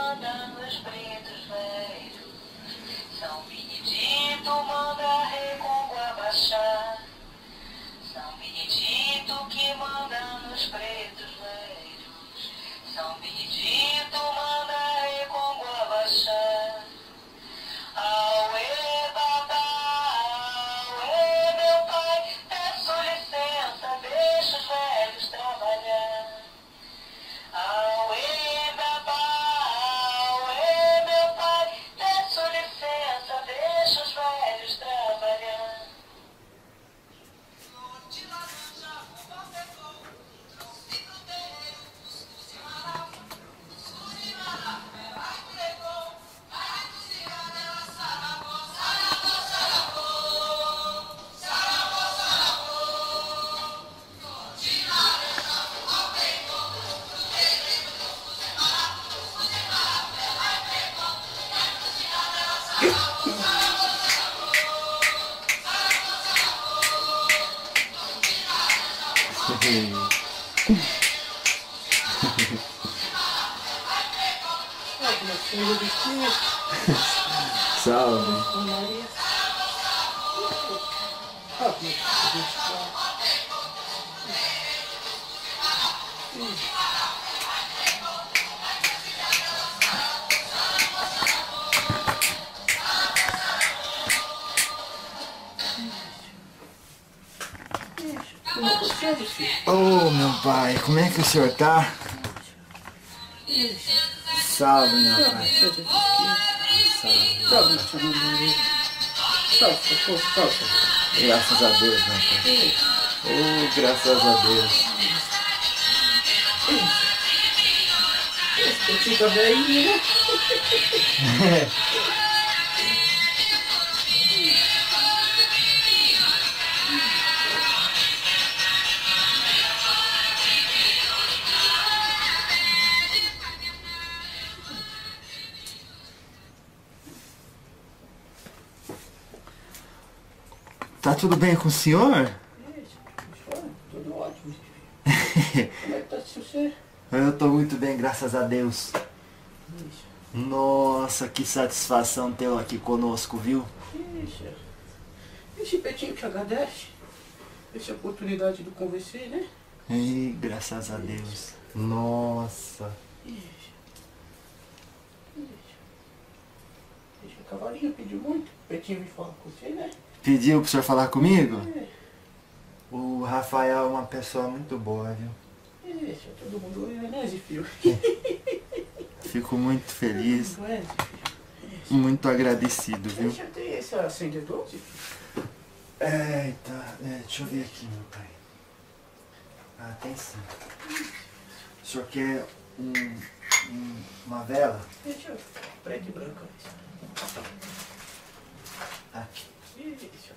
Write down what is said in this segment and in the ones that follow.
manda nos pretos velhos. São Benedito manda Recôncavo abaixar. São Benedito que manda nos pretos velhos. São Benedito manda Recôncavo abaixar. Auê, babá, auê, meu pai, peço licença, deixa os velhos trabalhar. Auê, babá, auê, meu pai, peço licença, deixa os velhos trabalhar. De laranja, uva pegou, trouxe do terreiro, cuscuz e marafo, cuscuz e marafo, ela entregou, vai cozinhar ela saravô, saravô, saravô, saravô, saravô. De laranja, uva pegou, trouxe do terreiro, cuscuz e marafo, cuscuz e marafo, ela entregou, vai cozinhar ela saravô, saravô, saravô, saravô, saravô. Salve. Oh, meu pai, como é que o senhor tá? Salve, meu pai. Graças a Deus, meu pai. Oh, graças a Deus. Fica velhinho, né? Tá tudo bem com o senhor? Tudo ótimo. Como é que tá você? Eu tô muito bem, graças a Deus. Nossa, que satisfação tê-lo aqui conosco, viu? Esse Petinho te agradece. Essa oportunidade de conversar, né? Ei, graças a Deus. Nossa. Deixa o cavalinho pediu muito. O Petinho me fala com você, né? Pediu pro senhor falar comigo? O Rafael é uma pessoa muito boa, viu? Deixa todo mundo, né, Zé filho? Fico muito feliz, Não é, Zé filho? muito agradecido, viu? Deixa eu ter esse acendedor, Zé filho. Eita, deixa eu ver aqui, meu pai. Ah, tem sim. O senhor quer uma vela? Deixa eu. Preto e branco. Aqui. Isso.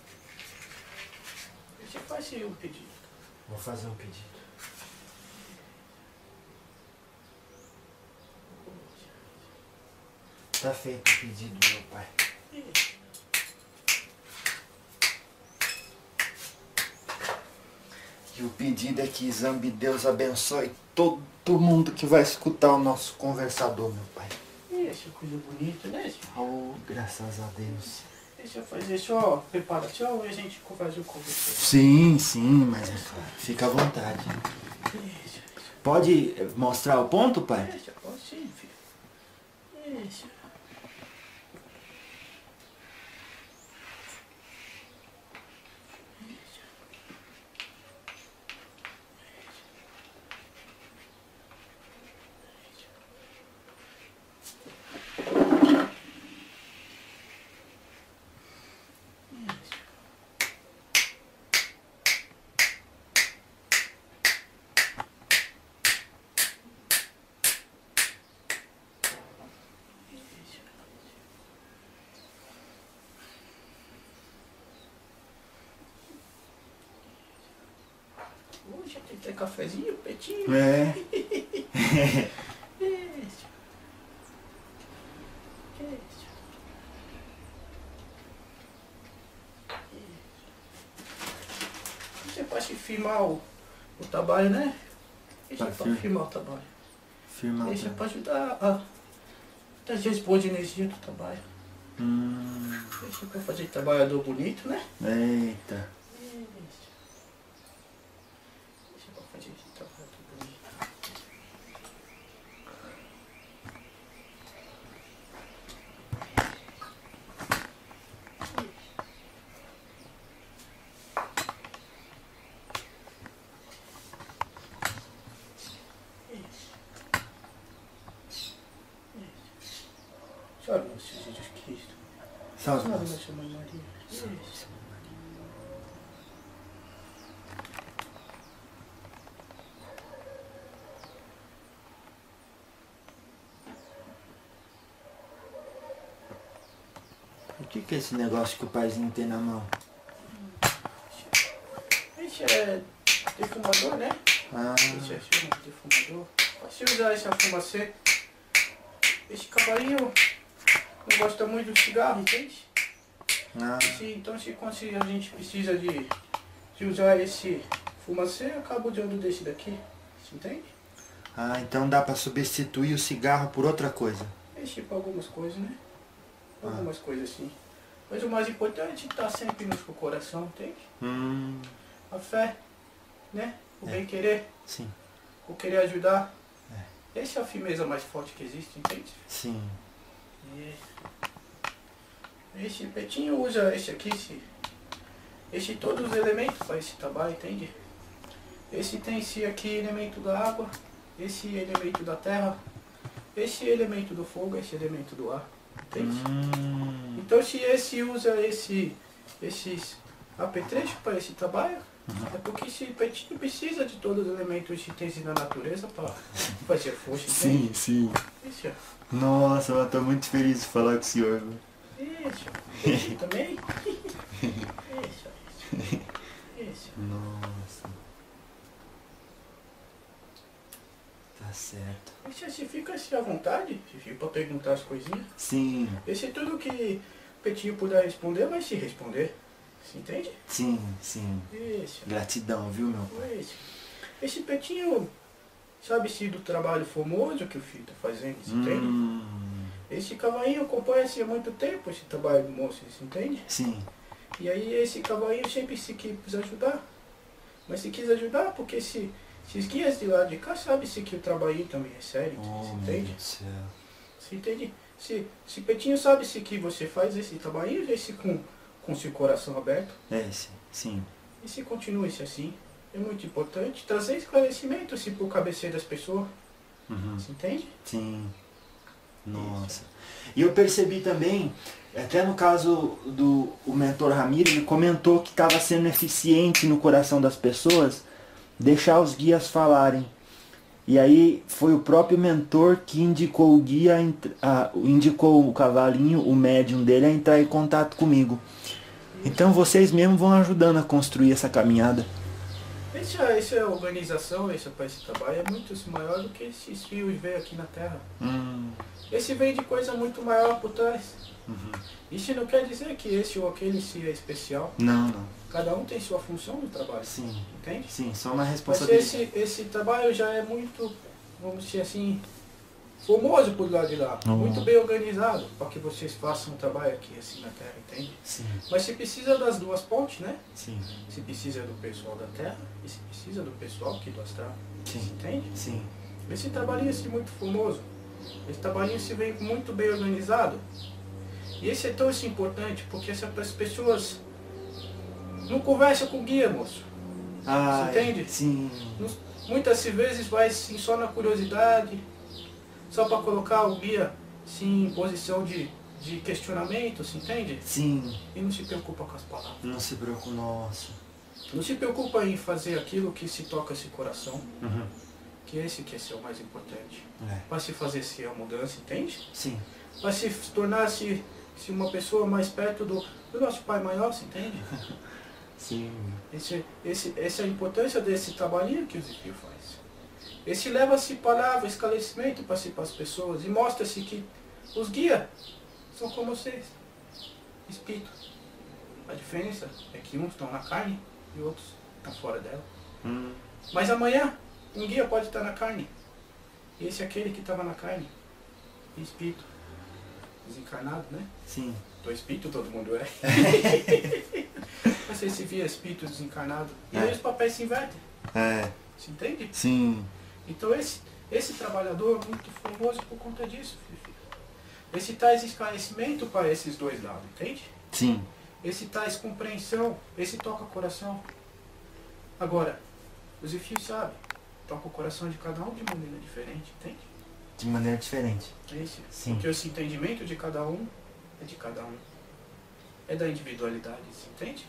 Você faz um pedido. Vou fazer um pedido. Tá feito o pedido, meu pai. E o pedido é que Zambi Deus abençoe todo mundo que vai escutar o nosso conversador, meu pai. Isso, coisa bonita, né? Oh, graças a Deus. Deixa eu fazer só preparação e a gente faz o conversa. Sim, mas fica à vontade. Pode mostrar o ponto, pai? Deixa, pode sim, filho. Deixa. Já tem que ter cafezinho, Petinho. É. Isso. Você pode filmar o trabalho, né? Deixa Tá, eu filmar o trabalho. Firma. Deixa pra ajudar Às vezes boa de energia do trabalho. Deixa pra fazer trabalhador bonito, né? Eita. Deixa pra fazer trabalhador bonito. Salve, meu Senhor Jesus Cristo. Salve, Salve, nossa. nossa Mãe Maria. Isso. O que é esse negócio que o paizinho tem na mão? Esse é defumador, né? Ah, Esse é chama de defumador. Se usar essa fumacê, esse cavalinho não gosta muito do cigarro, entende? ah, Então se a gente precisa de usar esse fumacê, acaba usando desse daqui. Você entende? ah, então dá pra substituir o cigarro por outra coisa. Esse para algumas coisas, né? Algumas coisas assim. Mas o mais importante é estar sempre no seu coração, entende? A fé, né? O bem querer, Sim, o querer ajudar. Essa é a firmeza mais forte que existe, entende? sim. Esse petinho usa esse aqui, esse todos os elementos para esse trabalho, entende? Esse tem esse aqui elemento da água, esse elemento da terra, esse elemento do fogo, esse elemento do ar, entende? Então se esse usa esses apetrechos para esse trabalho, é porque esse petinho precisa de todos os elementos que tem na natureza para fazer força, entende? sim. Esse, ó. Nossa, eu tô muito feliz de falar com o senhor. Viu? Esse também? Esse. Nossa. Tá certo. Esse se fica assim à vontade, se fica para perguntar as coisinhas. Sim, Esse é tudo que o Petinho puder responder, vai se responder. Você entende? sim, sim. Esse. Gratidão, viu, meu pai? Esse Petinho sabe-se do trabalho famoso que o filho está fazendo, você entende? Esse cavalinho acompanha-se há muito tempo, esse trabalho do moço, você entende? Sim, E aí esse cavalinho sempre se quis ajudar. Mas se quis ajudar porque se os guias de lá de cá sabem-se que o trabalho também é sério, oh, você meu entende? Deus do céu. Você entende? Se Petinho sabe-se que você faz esse trabalho, esse com seu coração aberto, Sim. e se continue-se assim, é muito importante trazer esclarecimento assim, para o cabeceiro das pessoas, você entende? Sim. Nossa. E eu percebi também, até no caso do o mentor Ramiro, ele comentou que estava sendo eficiente no coração das pessoas deixar os guias falarem. E aí foi o próprio mentor que indicou o guia, indicou o cavalinho, o médium dele, a entrar em contato comigo. Então vocês mesmos vão ajudando a construir essa caminhada. Essa organização, esse trabalho é muito maior do que esses fios veio aqui na Terra. Esse vem de coisa muito maior por trás. Isso não quer dizer que esse ou aquele se é especial. Não. Cada um tem sua função no trabalho. Sim. Entende? Sim, só uma Mas responsabilidade. esse trabalho já é muito, vamos dizer assim, formoso por lado de lá. Muito bem organizado para que vocês façam um trabalho aqui assim na Terra, entende? Sim. Mas se precisa das duas pontes, né? Sim. Se precisa do pessoal da Terra e se precisa do pessoal aqui do astral. Sim. Entende? Sim. Esse trabalhinho é muito formoso. Esse trabalhinho se vem muito bem organizado. E esse é tão importante porque as pessoas não conversam com o guia, moço. Ah, Você entende? Sim. Muitas vezes vai assim, só na curiosidade, só para colocar o guia assim, em posição de questionamento, você entende? Sim. E não se preocupa com as palavras. Não se preocupe, nossa. Não se preocupa em fazer aquilo que se toca esse coração, que esse que é o mais importante. Para se fazer se a mudança, entende? Sim. Para se tornar-se uma pessoa mais perto do nosso Pai Maior, você entende? Sim. Essa é a importância desse trabalhinho que o Zefiro faz. Esse leva-se palavra, esclarecimento para as pessoas e mostra-se que os guias são como vocês, espíritos. A diferença é que uns estão na carne e outros estão fora dela. Mas amanhã, um guia pode estar na carne. E esse é aquele que estava na carne, espírito. desencarnado, né? Sim. Do espírito todo mundo é. Você se via espírito desencarnado. E aí os papéis se invertem. Se entende? Sim. Então esse trabalhador é muito famoso por conta disso, filho. Esse tais esclarecimento para esses dois lados, entende? Sim. Esse tais compreensão, esse toca o coração. Agora, os Zefiro sabe, toca o coração de cada um de maneira diferente, entende? De maneira diferente. É isso. Sim. Porque esse entendimento de cada um é de cada um. É da individualidade, você entende?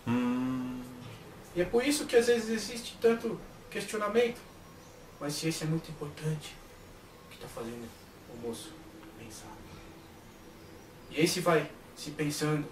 E é por isso que às vezes existe tanto questionamento. Mas se esse é muito importante, o que está fazendo o moço pensar? E esse vai se pensando,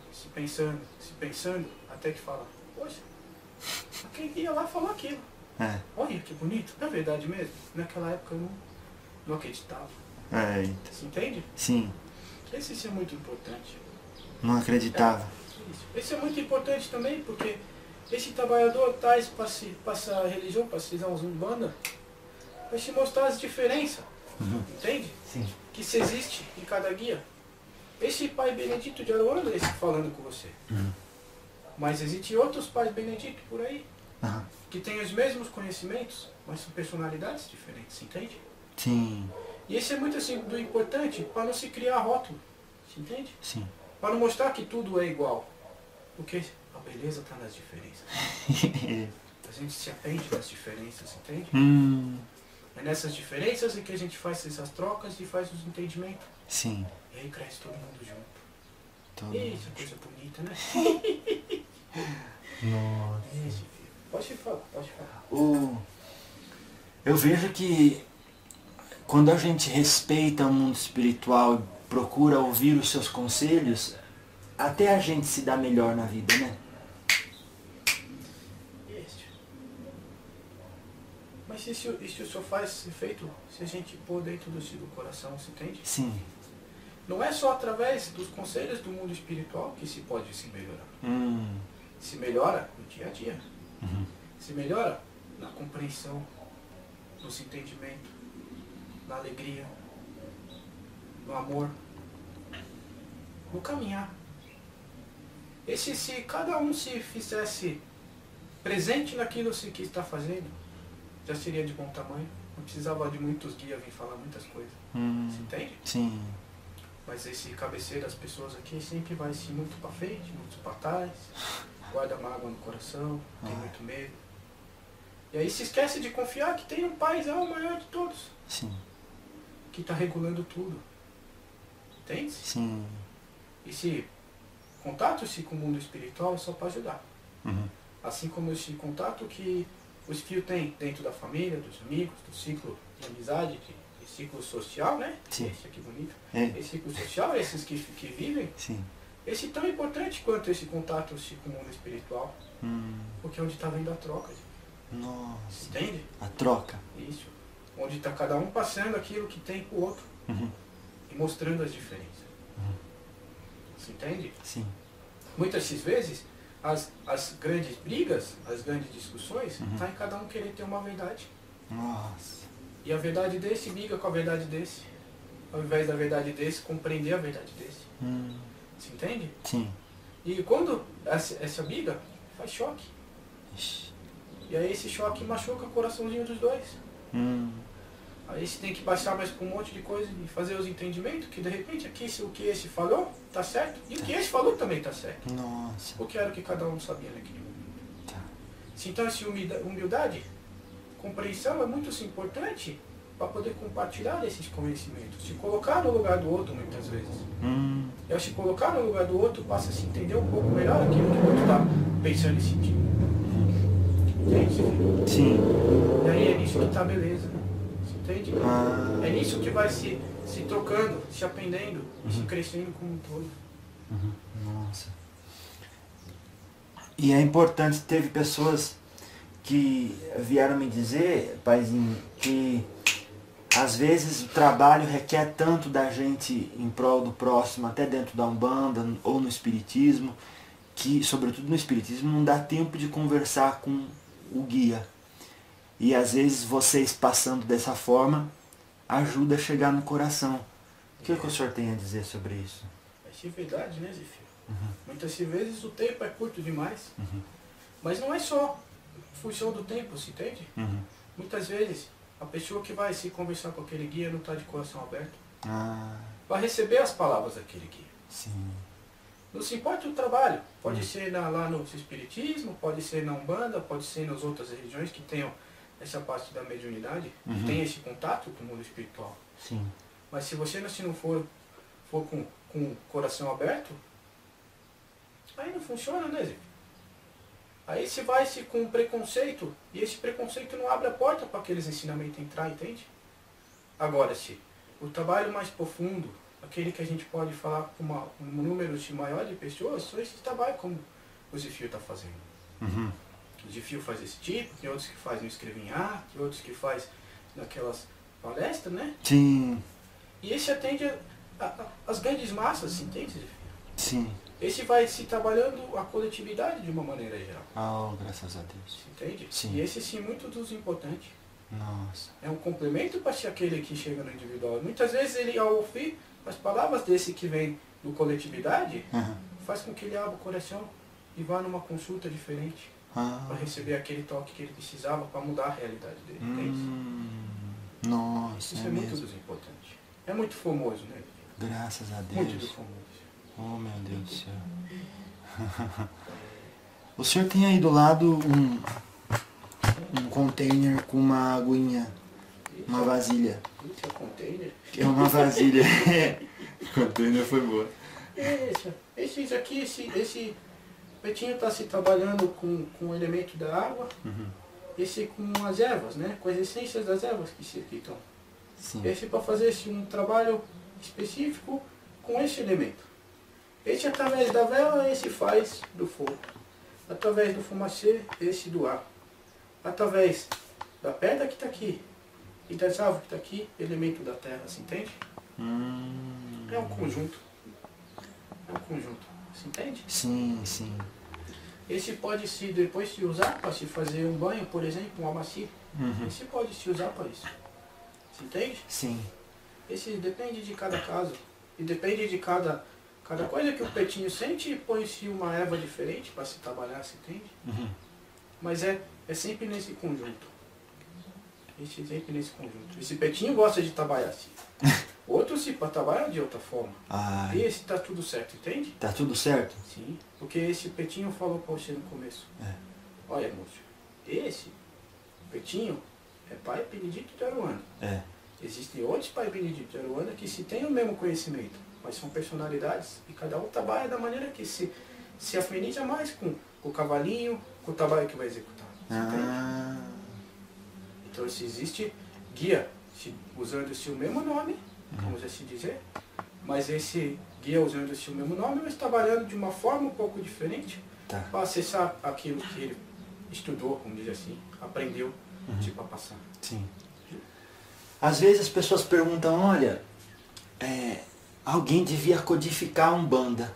até que fala, poxa, aquele dia lá falou aquilo. Olha que bonito, não é verdade mesmo? Naquela época eu não acreditava. Você entende? Sim. Esse é muito importante. Não acreditava. Isso. Esse é muito importante também, porque esse trabalhador traz para a religião, para se usar Umbanda, vai te mostrar as diferenças. Entende? Sim. Que se existe em cada guia. Esse pai Benedito de Aruanda é esse falando com você. Mas existem outros pais Benedito por aí, que têm os mesmos conhecimentos, mas são personalidades diferentes, entende? Sim. E esse é muito assim do importante para não se criar rótulo, você entende? Sim. Para não mostrar que tudo é igual. Porque a beleza está nas diferenças. A gente se aprende das diferenças, entende? É nessas diferenças em que a gente faz essas trocas e faz os entendimentos. Sim. E aí cresce todo mundo junto. Todo Isso é coisa bonita, né? Nossa. Isso, filho. Pode falar, pode falar. Eu vejo que quando a gente respeita o mundo espiritual e procura ouvir os seus conselhos, até a gente se dá melhor na vida, né? Isso. Mas isso só faz ser feito se a gente pôr dentro do coração, você entende? Sim. Não é só através dos conselhos do mundo espiritual que se pode se melhorar. Se melhora no dia a dia. Se melhora na compreensão, no entendimento, na alegria, no amor, no caminhar. Se cada um se fizesse presente naquilo que está fazendo, já seria de bom tamanho. Não precisava de muitos guias vir falar muitas coisas. Você entende? Sim. Mas esse cabeceiro das pessoas aqui sempre vai assim, muito para frente, muito para trás, guarda mágoa no coração, tem muito medo. E aí se esquece de confiar que tem um paizão maior de todos. Sim. Que está regulando tudo. Entende? Sim. E se contato-se com o mundo espiritual é só para ajudar. Assim como esse contato que os filhos têm dentro da família, dos amigos, do ciclo de amizade, de ciclo social, né? Sim. Esse aqui bonito. É. Esse ciclo social, esses que vivem, Sim. esse é tão importante quanto esse contato com o mundo espiritual. Porque é onde está vendo a troca. Nossa. Entende? A troca. Isso. Onde está cada um passando aquilo que tem para o outro. E mostrando as diferenças. Você entende? Sim. Muitas vezes, as grandes brigas, as grandes discussões, está em cada um querer ter uma verdade. Nossa. E a verdade desse briga com a verdade desse. Ao invés da verdade desse, compreender a verdade desse. Você entende? Sim. E quando essa briga, faz choque. Ixi. E aí esse choque machuca o coraçãozinho dos dois. Aí você tem que baixar mais com um monte de coisa e fazer os entendimentos, que de repente aqui o que esse falou tá certo, e o que esse falou também tá certo. Nossa. Porque era o que cada um sabia naquele momento. Tá. Então essa humildade, compreensão é muito assim, importante para poder compartilhar esses conhecimentos. Se colocar no lugar do outro muitas vezes. E ao se colocar no lugar do outro, passa a se entender um pouco melhor aquilo que o outro está pensando e sentindo. Entende? Sim. E aí é nisso que está a beleza. Você entende? É nisso que vai se trocando, se aprendendo, se crescendo como um todo. Nossa. E é importante, teve pessoas que vieram me dizer, paizinho, que às vezes o trabalho requer tanto da gente em prol do próximo, até dentro da Umbanda ou no Espiritismo, que, sobretudo no Espiritismo, não dá tempo de conversar com o guia. E às vezes vocês passando dessa forma, ajuda a chegar no coração. O que o senhor tem a dizer sobre isso? Isso é verdade, né, Zefiro? Muitas vezes o tempo é curto demais. Mas não é só função do tempo, se entende? Muitas vezes a pessoa que vai se conversar com aquele guia não está de coração aberto. Vai receber as palavras daquele guia. Sim. Não se importa o trabalho. Pode ser lá no espiritismo, pode ser na Umbanda, pode ser nas outras religiões que tenham essa parte da mediunidade, que tem esse contato com o mundo espiritual. Sim. Mas se você se não for com o coração aberto, aí não funciona, né, Zé? Aí você vai com preconceito, e esse preconceito não abre a porta para aqueles ensinamentos entrar, entende? Agora, se o trabalho mais profundo, aquele que a gente pode falar com um número maior de pessoas, só esse trabalho como o Zefiro está fazendo. O Zefiro faz esse tipo, tem outros que fazem no escrevinhar, tem outros que faz naquelas palestras, né? Sim. E esse atende as grandes massas, entende, Zefiro? Sim. Esse vai se trabalhando a coletividade de uma maneira geral. Oh, graças a Deus. Entende? Sim. E esse sim, muito dos importantes. Nossa. É um complemento para ser aquele que chega no individual. Muitas vezes ele, ao ouvir as palavras desse que vem do coletividade, faz com que ele abra o coração e vá numa consulta diferente para receber aquele toque que ele precisava para mudar a realidade dele. Entende? Nossa, Isso é muito dos importantes. É muito famoso, né? Graças a Deus. Muito do famoso. Oh, meu Deus do céu. O senhor tem aí do lado um container com uma aguinha, uma vasilha. Isso é container. É uma vasilha. Container foi boa. Esse aqui, esse Petinho está se trabalhando com o elemento da água, esse com as ervas, né? Com as essências das ervas que se aqui estão. Sim. Esse para fazer um trabalho específico com esse elemento. Esse através da vela, esse faz do fogo. Através do fumacê, esse do ar. Através da pedra que está aqui e das árvores que está aqui, elemento da terra, se entende? É um conjunto. É um conjunto, se entende? Sim, sim. Esse pode se depois se usar para se fazer um banho, por exemplo, um amaci. Esse pode se usar para isso. Se entende? Sim. Esse depende de cada caso. E depende de cada coisa que o Petinho sente, põe-se uma erva diferente para se trabalhar, se entende? Mas é sempre nesse conjunto. Esse sempre nesse conjunto. Esse Petinho gosta de trabalhar assim. Outro se para trabalhar de outra forma. E esse tá tudo certo, entende? Tá tudo certo? Sim. Porque esse Petinho falou para você no começo. Olha, moço, esse Petinho é pai Benedito de Aruanda. Existem outros pai Benedito de Aruanda que se têm o mesmo conhecimento, mas são personalidades e cada um trabalha da maneira que se afiniza mais com o cavalinho, com o trabalho que vai executar. Então se existe guia usando-se o mesmo nome, vamos assim dizer, mas esse guia usando-se o mesmo nome, mas trabalhando de uma forma um pouco diferente para acessar aquilo que ele estudou, vamos dizer assim, aprendeu para passar. Sim. Às vezes as pessoas perguntam, olha, alguém devia codificar a Umbanda.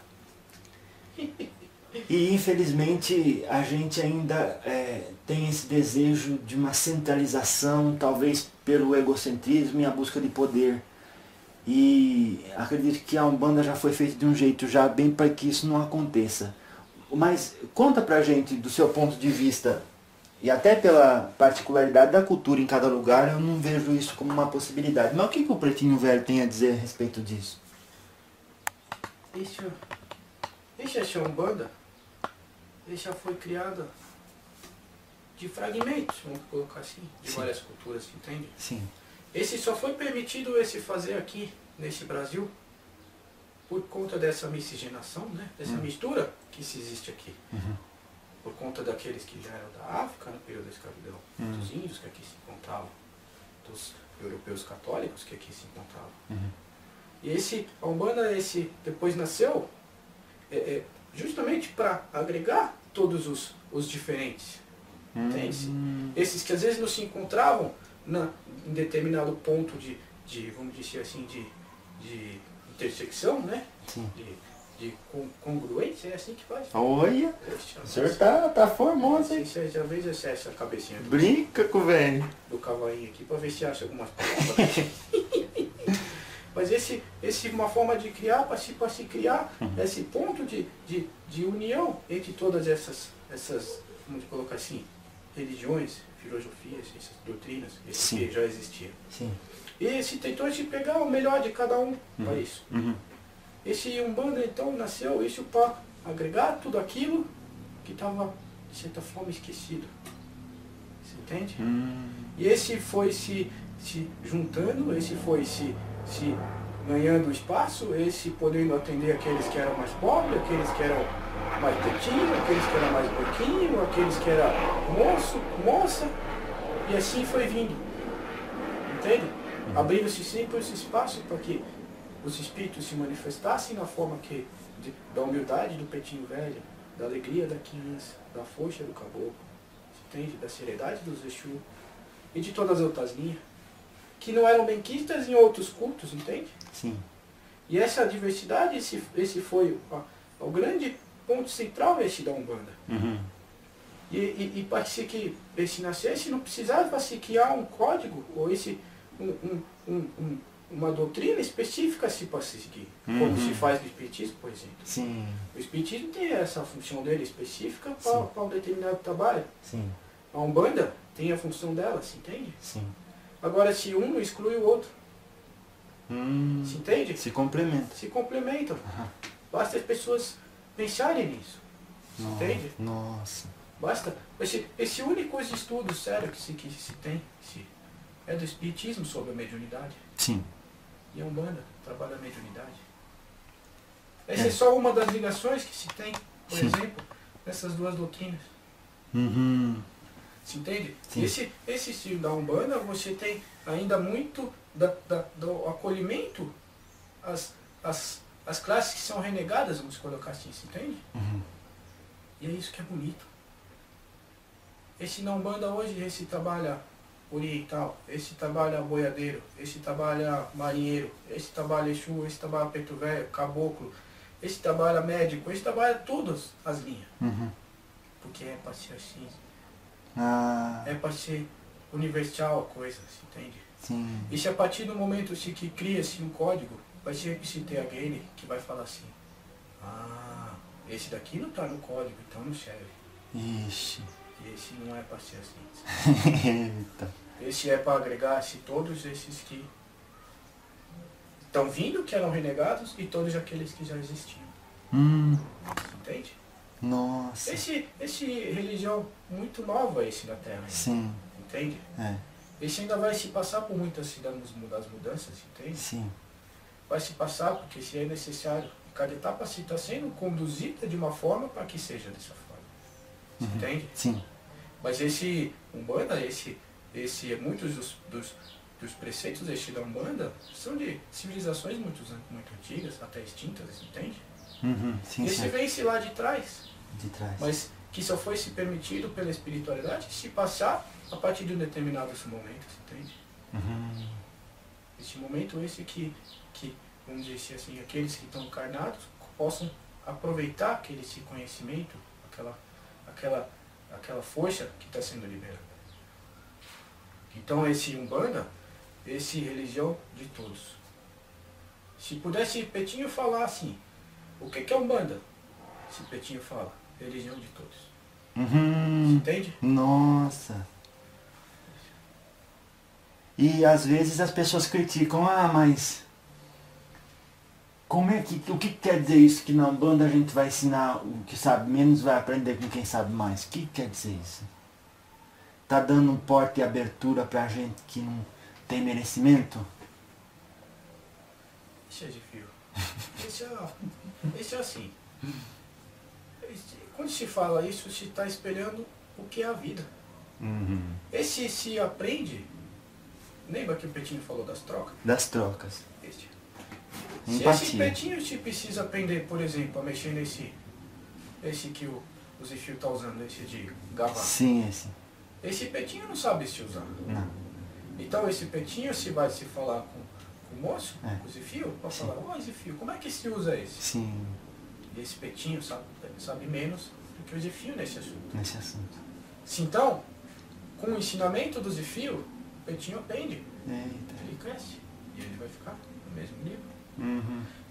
E infelizmente a gente ainda tem esse desejo de uma centralização, talvez pelo egocentrismo e a busca de poder. E acredito que a Umbanda já foi feita de um jeito já bem para que isso não aconteça. Mas conta pra gente, do seu ponto de vista, e até pela particularidade da cultura em cada lugar, eu não vejo isso como uma possibilidade. Mas o que o Pretinho Velho tem a dizer a respeito disso? Essa Umbanda, já foi criada de fragmentos, vamos colocar assim, de várias culturas, entende? Sim. Esse só foi permitido esse fazer aqui, nesse Brasil, por conta dessa miscigenação, né? Dessa mistura que se existe aqui. Por conta daqueles que já eram da África, no período da escravidão, dos índios que aqui se encontravam, dos europeus católicos que aqui se encontravam. E a Umbanda, depois nasceu justamente para agregar todos os diferentes. Entende? Esses que às vezes não se encontravam em determinado ponto de vamos dizer assim, de intersecção, né? Sim. De congruência, é assim que faz. Olha, o senhor tá formoso, hein? Você já fez essa cabecinha Brinca com o velho. do cavalinho aqui para ver se acha algumas palavras. Mas esse uma forma de criar, para se criar esse ponto de união entre todas essas, vamos colocar assim, religiões, filosofias, essas doutrinas, esse que já existia. Sim. E se tentou se pegar o melhor de cada um para isso. Uhum. Esse Umbanda então nasceu isso para agregar tudo aquilo que estava, de certa forma, esquecido. Você entende? E esse foi se juntando, esse foi se ganhando espaço, esse podendo atender aqueles que eram mais pobres, aqueles que eram mais pretinhos, aqueles que eram mais branquinhos, aqueles que eram moça, e assim foi vindo. Entende? Abrindo-se sempre esse espaço para que os espíritos se manifestassem na forma da humildade do pretinho velho, da alegria da criança, da força do caboclo, entende? Da seriedade dos Exu e de todas as outras linhas, que não eram bem quistas em outros cultos, entende? Sim. E essa diversidade, esse foi o grande ponto central da Umbanda. Uhum. E para que esse nascesse, não precisava se criar um código, ou uma doutrina específica para se seguir, como se faz no Espiritismo, por exemplo. Sim. O Espiritismo tem essa função dele específica para um determinado trabalho. Sim. A Umbanda tem a função dela, se entende? Sim. Agora, se um não exclui o outro, se entende? Se complementa. Se complementam. Basta as pessoas pensarem nisso. Entende? Nossa. Basta. Esse único estudo sério que se tem é do Espiritismo sobre a mediunidade. Sim. E a Umbanda trabalha a mediunidade. Essa é só uma das ligações que se tem, por exemplo, nessas duas doutrinas. Se entende? Sim. Esse estilo da Umbanda, você tem ainda muito do acolhimento às classes que são renegadas, vamos colocar assim, se entende? E é isso que é bonito. Esse na Umbanda hoje, esse trabalha oriental, esse trabalha boiadeiro, esse trabalha marinheiro, esse trabalha Exu, esse trabalha preto velho, caboclo, esse trabalha médico, esse trabalha todas as linhas. Porque é para ser assim. É para ser universal a coisa, se entende? Sim. E se a partir do momento que cria-se um código, vai sempre se ter aquele que vai falar assim, esse daqui não está no código, então não serve. Ixi. E esse não é para ser assim. Eita. Esse é para agregar-se todos esses que estão vindo, que eram renegados, e todos aqueles que já existiam. Entende? Nossa. Esse religião muito nova esse da Terra. Sim. Entende? É. Esse ainda vai se passar por muitas das mudanças, entende? Sim. Vai se passar porque se é necessário. Cada etapa se está sendo conduzida de uma forma para que seja dessa forma. Entende? Sim. Mas esse Umbanda, muitos dos preceitos deste da Umbanda são de civilizações muito antigas, até extintas, entende? Sim, Esse vem-se lá de trás, de trás. mas que só foi se permitido pela espiritualidade se passar a partir de um determinado momento, entende? Esse momento que, vamos dizer assim, aqueles que estão encarnados possam aproveitar esse conhecimento, aquela força que está sendo liberada. Então esse Umbanda, esse religião de todos. Se pudesse Petinho falar assim, o que é Umbanda? Se Petinho fala, religião de todos. Entende? Nossa. E às vezes as pessoas criticam, mas o que quer dizer isso? Que na Umbanda a gente vai ensinar o que sabe menos, vai aprender com quem sabe mais. O que quer dizer isso? Tá dando um porte e abertura pra gente que não tem merecimento? Isso é difícil. Esse é assim. Quando se fala isso, se está espelhando o que é a vida. Esse se aprende. Lembra que o Petinho falou das trocas? Das trocas. Se esse Petinho se precisa aprender, por exemplo, a mexer esse que o Zefio está usando, esse de gavá. Sim, esse. Esse Petinho não sabe se usar. Não. Então esse Petinho, se vai se falar com o moço, com o Zefio, para falar, Zefio, como é que se usa esse? Sim. E esse Petinho sabe menos do que o Zefio nesse assunto. Sim, então, com o ensinamento do Zefio, o Petinho aprende. Eita. Ele cresce. E ele vai ficar no mesmo nível.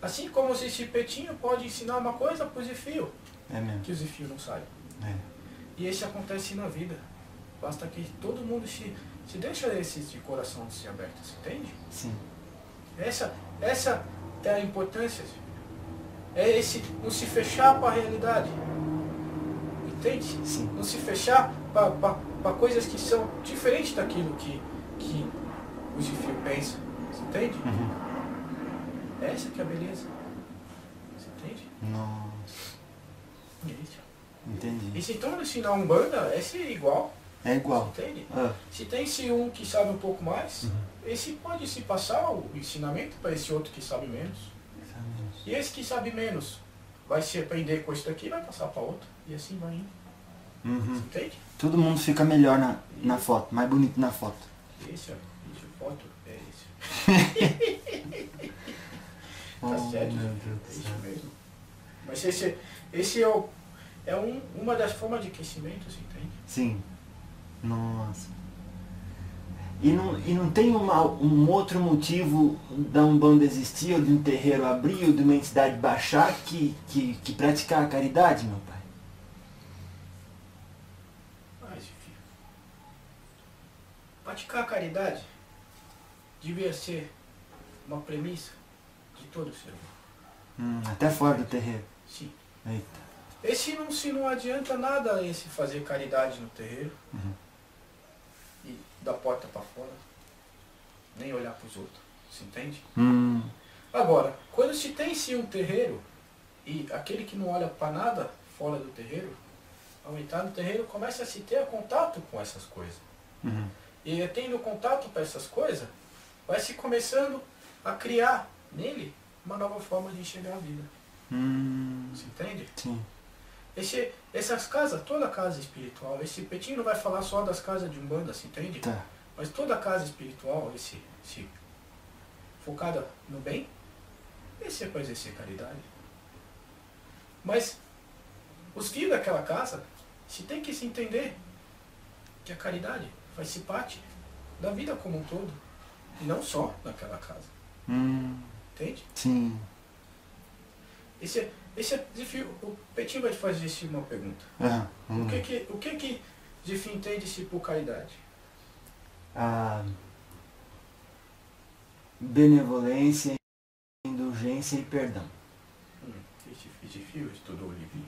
Assim como esse petinho pode ensinar uma coisa para o Zifio, É mesmo. que o Zifio não sabe. É. E isso acontece na vida. Basta que todo mundo se deixa esses de coração se aberto, você entende? Sim. Essa é a importância. É esse não se fechar para a realidade. Entende? Sim. Não se fechar para coisas que são diferentes daquilo que o Zifio pensa. Você entende? Essa que é a beleza. Você entende? Nossa. Isso. Entendi. E se então se na Umbanda, esse é igual. É igual. Você entende? Ah. Se tem esse um que sabe um pouco mais, esse pode se passar o ensinamento para esse outro que sabe menos. E esse que sabe menos vai se aprender com isso daqui e vai passar para outro. E assim vai indo. Você entende? Todo mundo fica melhor na foto, mais bonito na foto. Esse, ó. Esse foto é esse. Tá certo? Meu Deus do É isso céu. mesmo. Mas esse é uma das formas de crescimento, você entende? Sim. Nossa. E não tem um outro motivo da Umbanda existir, ou de um terreiro abrir, ou de uma entidade baixar, que praticar a caridade, meu pai? Mas, filho, praticar a caridade devia ser uma premissa de todo ser humano. Até fora do terreiro. Sim. Eita. Se não adianta nada esse fazer caridade no terreiro e da porta para fora, nem olhar para os outros, você entende? Agora, quando se tem sim um terreiro e aquele que não olha para nada fora do terreiro, ao entrar no terreiro começa a se ter contato com essas coisas. E tendo contato com essas coisas, vai se começando a criar nele uma nova forma de enxergar a vida. Você entende? Sim. Essas casas, toda casa espiritual, esse petinho não vai falar só das casas de Umbanda, você entende? Tá. Mas toda casa espiritual, esse focada no bem, esse é para exercer caridade. Mas os filhos daquela casa, se tem que se entender que a caridade faz parte da vida como um todo, e não só naquela casa. Entende? Sim. O Petinho vai te fazer uma pergunta. O que Zifim entende-se por caridade? A benevolência, indulgência e perdão. Zifim estudou o livro.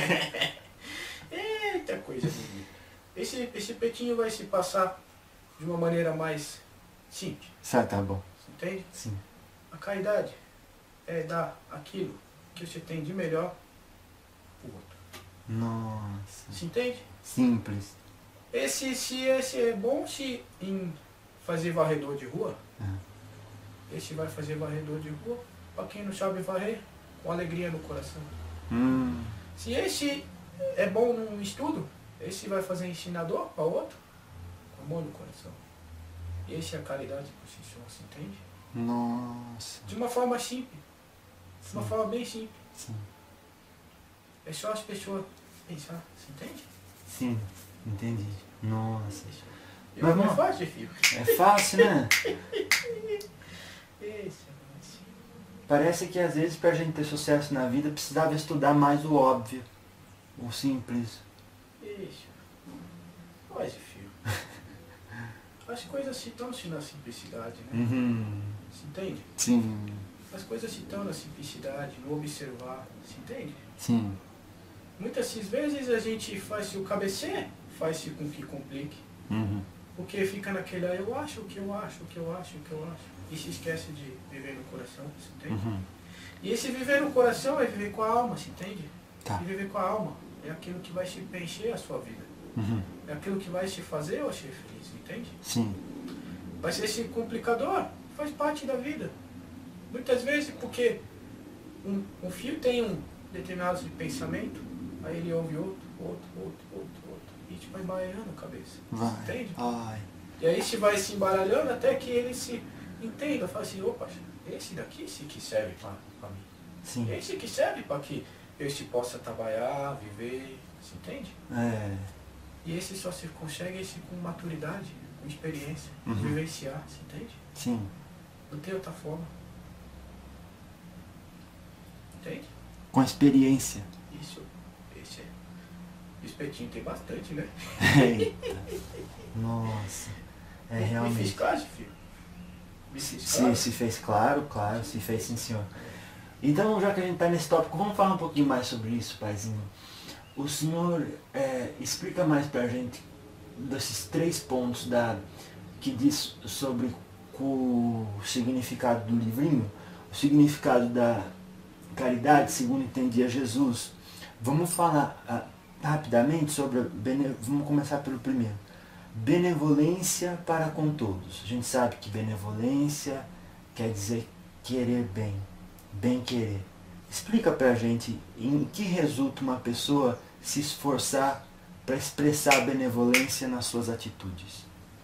Eita coisa bonita. Esse Petinho vai se passar de uma maneira mais simples. Tá bom. Você entende? Sim. A caridade é dar aquilo que você tem de melhor pro outro. Nossa. Você entende? Simples. Esse é bom se em fazer varredor de rua. Esse vai fazer varredor de rua para quem não sabe varrer, com alegria no coração. Se esse é bom no estudo, esse vai fazer ensinador para outro, com amor no coração. E esse é a caridade por si só, você entende? Nossa. De uma forma simples. De uma forma bem simples. Sim. É só as pessoas pensar, você entende? Sim, entendi. Nossa. E Mas, não é mano, fácil, filho. É fácil, né? Esse, Parece que às vezes pra gente ter sucesso na vida precisava estudar mais o óbvio, o simples. Isso. Mas, filho. As coisas se estão-se na simplicidade, né? Você entende? Sim. As coisas se estão na simplicidade, no observar, você entende? Sim. Muitas vezes a gente faz o cabeceio, faz-se com que complique. Porque fica naquele, eu acho, o que eu acho, o que eu acho, o que eu acho. E se esquece de viver no coração, você entende? E esse viver no coração é viver com a alma, você entende? Tá. E viver com a alma é aquilo que vai te preencher a sua vida. É aquilo que vai te fazer ou ser feliz, entende? Sim. Vai ser esse complicador, faz parte da vida. Muitas vezes porque um filho tem um determinado pensamento, aí ele ouve outro. E te vai embaralhando a cabeça. Vai. Entende? Ai. E aí se vai se embaralhando até que ele se entenda, fala assim, opa, esse daqui sim que serve para mim. Sim. Esse que serve para que eu possa trabalhar, viver, você entende? É. E esse só se consegue esse com maturidade, com experiência, vivenciar, você entende? Sim. Não tem outra forma. Entende? Com experiência. Isso. Esse é. O espetinho tem bastante, né? Eita. Nossa. É Me fiz realmente. caso, filho. Me fiz Se caso. fez, claro, se fez sim, senhor. Então, já que a gente está nesse tópico, vamos falar um pouquinho mais sobre isso, paizinho. O senhor explica mais pra gente desses 3 pontos que diz sobre o significado do livrinho, o significado da caridade, segundo entendia Jesus. Vamos falar rapidamente sobre vamos começar pelo primeiro. Benevolência para com todos. A gente sabe que benevolência quer dizer querer bem, bem querer. Explica pra gente em que resulta uma pessoa se esforçar para expressar benevolência nas suas atitudes.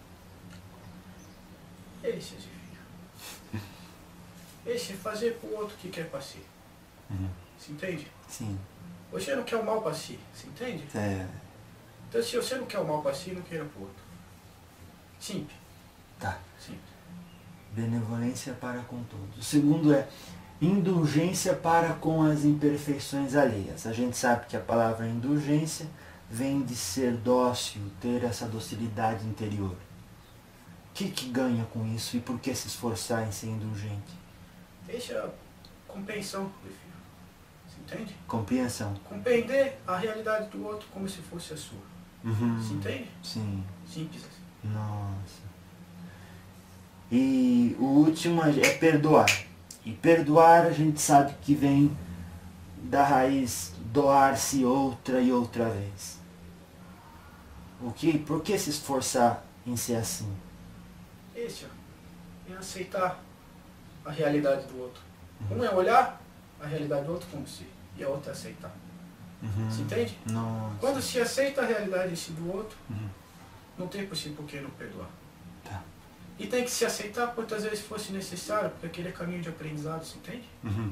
Esse, filho. Esse é fazer pro outro que quer pra si. Se entende? Sim. Você não quer o mal pra si, se entende? Então se você não quer o mal pra si, não queira pro outro. Simples. Tá. Simples. Benevolência para com todos. O segundo é indulgência para com as imperfeições alheias. A gente sabe que a palavra indulgência vem de ser dócil, ter essa docilidade interior. O que ganha com isso e por que se esforçar em ser indulgente? Deixa a compreensão, meu filho. Se entende? Compreensão. Compreender a realidade do outro como se fosse a sua. Se entende? Sim. Simples assim. Nossa. E o último é perdoar. E perdoar a gente sabe que vem da raiz doar-se outra e outra vez. Por que se esforçar em ser assim? Esse, ó, é aceitar a realidade do outro. Um é olhar a realidade do outro como se, e a outra é aceitar. Se entende? Nossa. Quando se aceita a realidade do outro, não tem por que não perdoar. Tá. E tem que se aceitar quantas vezes fosse necessário, porque aquele é caminho de aprendizado, se entende?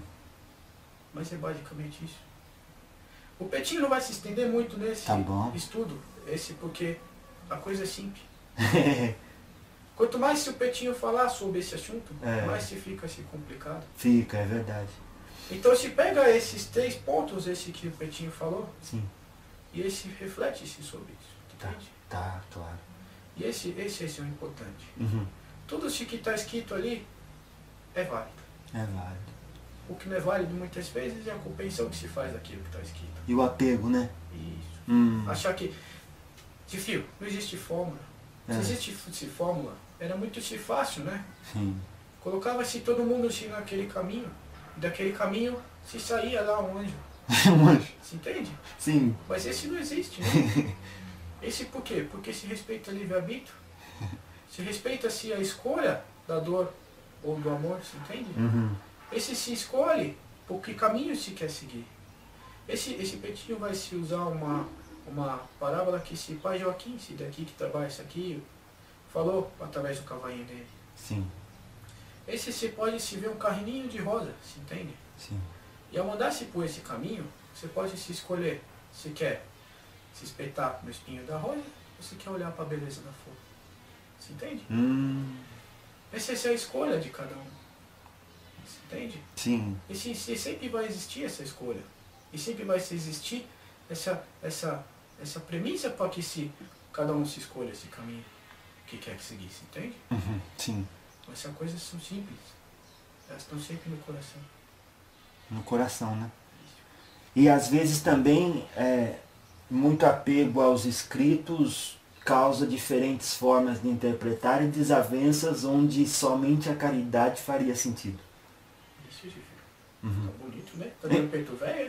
Mas é basicamente isso. O Petinho não vai se estender muito nesse estudo, porque a coisa é simples. Quanto mais se o Petinho falar sobre esse assunto, mais se fica assim complicado. Fica, é verdade. Então se pega esses 3 pontos, esse que o Petinho falou, Sim. e esse reflete-se sobre isso. Entende? Tá, claro. E esse é o importante. Tudo isso que está escrito ali é válido. É válido. O que não é válido muitas vezes é a compreensão que se faz daquilo que está escrito. E o apego, né? Isso. Achar que, de fio, não existe fórmula. Se existisse fórmula, era muito fácil, né? Sim. Colocava-se todo mundo assim, naquele caminho, e daquele caminho se saía lá um anjo. Um anjo. Se entende? Sim. Mas esse não existe, né? Esse por quê? Porque se respeita o livre-arbítrio, se respeita-se a escolha da dor ou do amor, se entende? Esse se escolhe por que caminho se quer seguir. Esse Petinho vai se usar uma parábola que esse pai Joaquim, esse daqui que trabalha isso aqui, falou através do cavalinho dele. Sim. Esse se pode se ver um carrinho de rosa, se entende? Sim. E ao mandar-se por esse caminho, você pode se escolher se quer se espetar no espinho da rosa ou se quer olhar para a beleza da flor. Se entende? Essa é a escolha de cada um. Se entende? Sim. E sempre vai existir essa escolha. E sempre vai existir essa premissa para que cada um se escolha esse caminho que quer seguir. Se entende? Sim. Essas coisas são simples. Elas estão sempre no coração. No coração, né? E às vezes também muito apego aos escritos causa diferentes formas de interpretar e desavenças onde somente a caridade faria sentido. Isso, Gil. Tá bonito, né? Tá dando peito velho?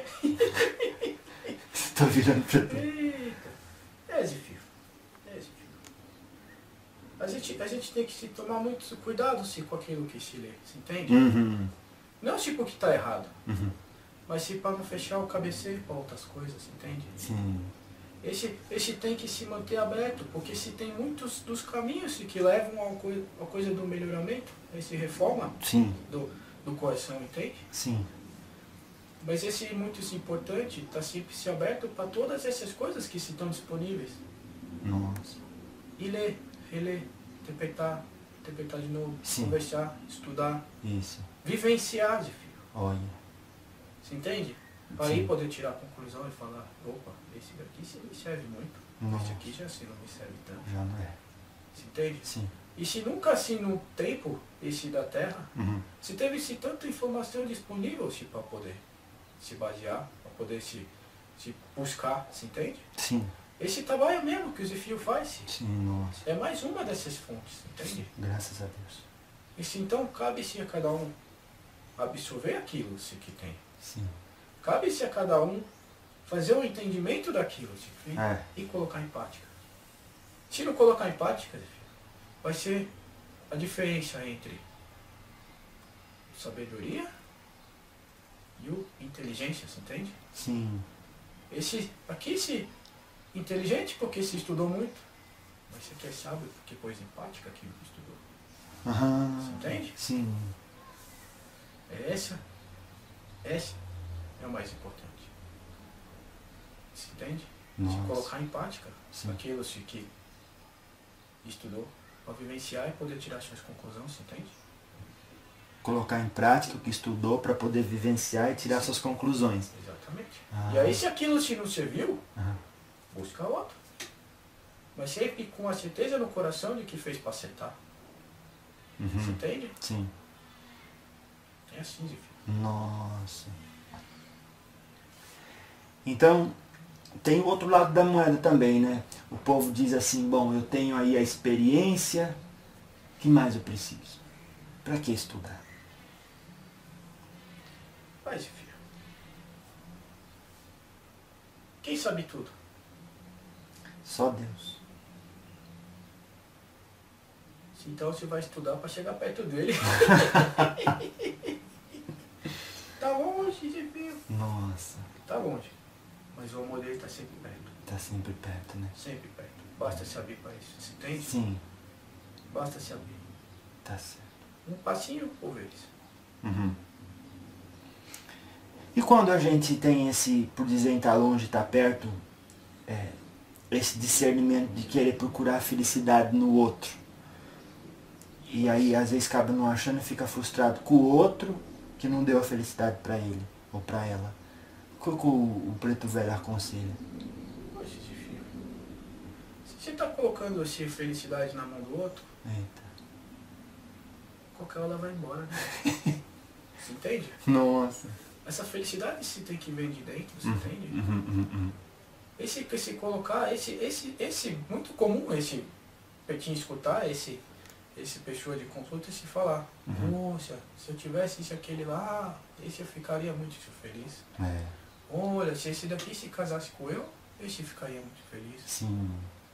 Tô virando preto. Eita. Zifio. A gente tem que se tomar muito cuidado com aquilo que se lê, se entende? Não porque está errado, mas para não fechar o cabeceiro para outras coisas, entende? Sim. Esse tem que se manter aberto, porque se tem muitos dos caminhos que levam a coisa do melhoramento, esse reforma do coração, entende? Sim. Mas esse muito importante está sempre se aberto para todas essas coisas que estão disponíveis. Nossa. E ler, reler, interpretar de novo, conversar, estudar, Isso. vivenciar, filho. Olha. Você entende? Para aí poder tirar a conclusão e falar, opa, esse daqui se me serve muito. Nossa. Esse aqui já se não me serve tanto. Já não é. Você entende? Sim. E se nunca assim no tempo, esse da Terra, Uhum. se teve-se tanta informação disponível para poder se basear, para poder se buscar, se entende? Sim. Esse trabalho mesmo que o Zefio faz, Sim, nossa. é mais uma dessas fontes, entende? Graças a Deus. E se então cabe-se a cada um absorver aquilo se que tem. Sim. Cabe-se a cada um fazer um entendimento daquilo se que tem É. e colocar em prática. Se não colocar em prática, vai ser a diferença entre sabedoria e o inteligência, você entende? Sim. Esse aqui se inteligente porque se estudou muito, mas você quer sábio porque pôs em prática aquilo que estudou. Aham. Você entende? Sim. Essa é o mais importante. Você entende? Nossa. Se colocar em prática Sim. aquilo que estudou, para vivenciar e poder tirar suas conclusões, você entende? Colocar em prática o que estudou para poder vivenciar e tirar suas conclusões. Exatamente. Ah. E aí se aquilo se não serviu, Aham. busca outro. Mas sempre com a certeza no coração de que fez para acertar. Você Uhum. entende? Sim. É assim, Zé. Nossa. Então, tem o outro lado da moeda também, né? O povo diz assim, bom, eu tenho aí a experiência, o que mais eu preciso? Para que estudar? Vai, Zé. Quem sabe tudo? Só Deus. Então você vai estudar para chegar perto dele. Tá longe, Zé. Nossa, Tá longe. Mas o amor dele está sempre perto. tá sempre perto, né? Sempre perto. Basta se abrir para isso. Você entende? Sim, Basta se abrir. tá certo. Um passinho por vez. Uhum. E quando a gente tem esse, por dizer, em tá longe, tá perto, esse discernimento de querer procurar a felicidade no outro, e aí às vezes acaba não achando e fica frustrado com o outro que não deu a felicidade para ele ou para ela. O que o preto velho aconselha? Poxa, esse filho. Se você está colocando assim, felicidade na mão do outro, Eita. qualquer hora ela vai embora, né? Você entende? Nossa. Essa felicidade se tem que vir de dentro, você entende? Uhum. Esse que se colocar, esse muito comum, esse petinho escutar, esse pessoa de consulta se falar, poxa, se eu tivesse isso aquele lá, esse eu ficaria muito feliz. É, Olha, se esse daqui se casasse com eu, esse ficaria muito feliz. sim.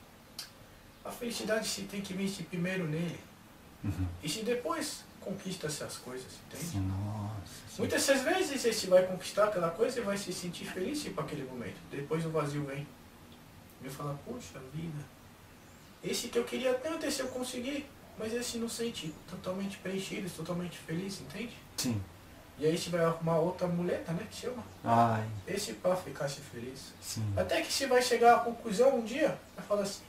A felicidade se tem que vir se primeiro nele. Uhum. E se depois conquista essas coisas, entende? Sim, nossa. Sim. Muitas das vezes esse vai conquistar aquela coisa e vai se sentir feliz para aquele momento. Depois o vazio vem. Vem falar, poxa vida, esse que eu queria tanto, esse eu consegui, mas esse não sente totalmente preenchido, totalmente feliz, entende? Sim. E aí você vai arrumar outra muleta, né, que chama. Ai, Esse para ficar-se feliz. sim. Até que você vai chegar à conclusão um dia, vai falar assim,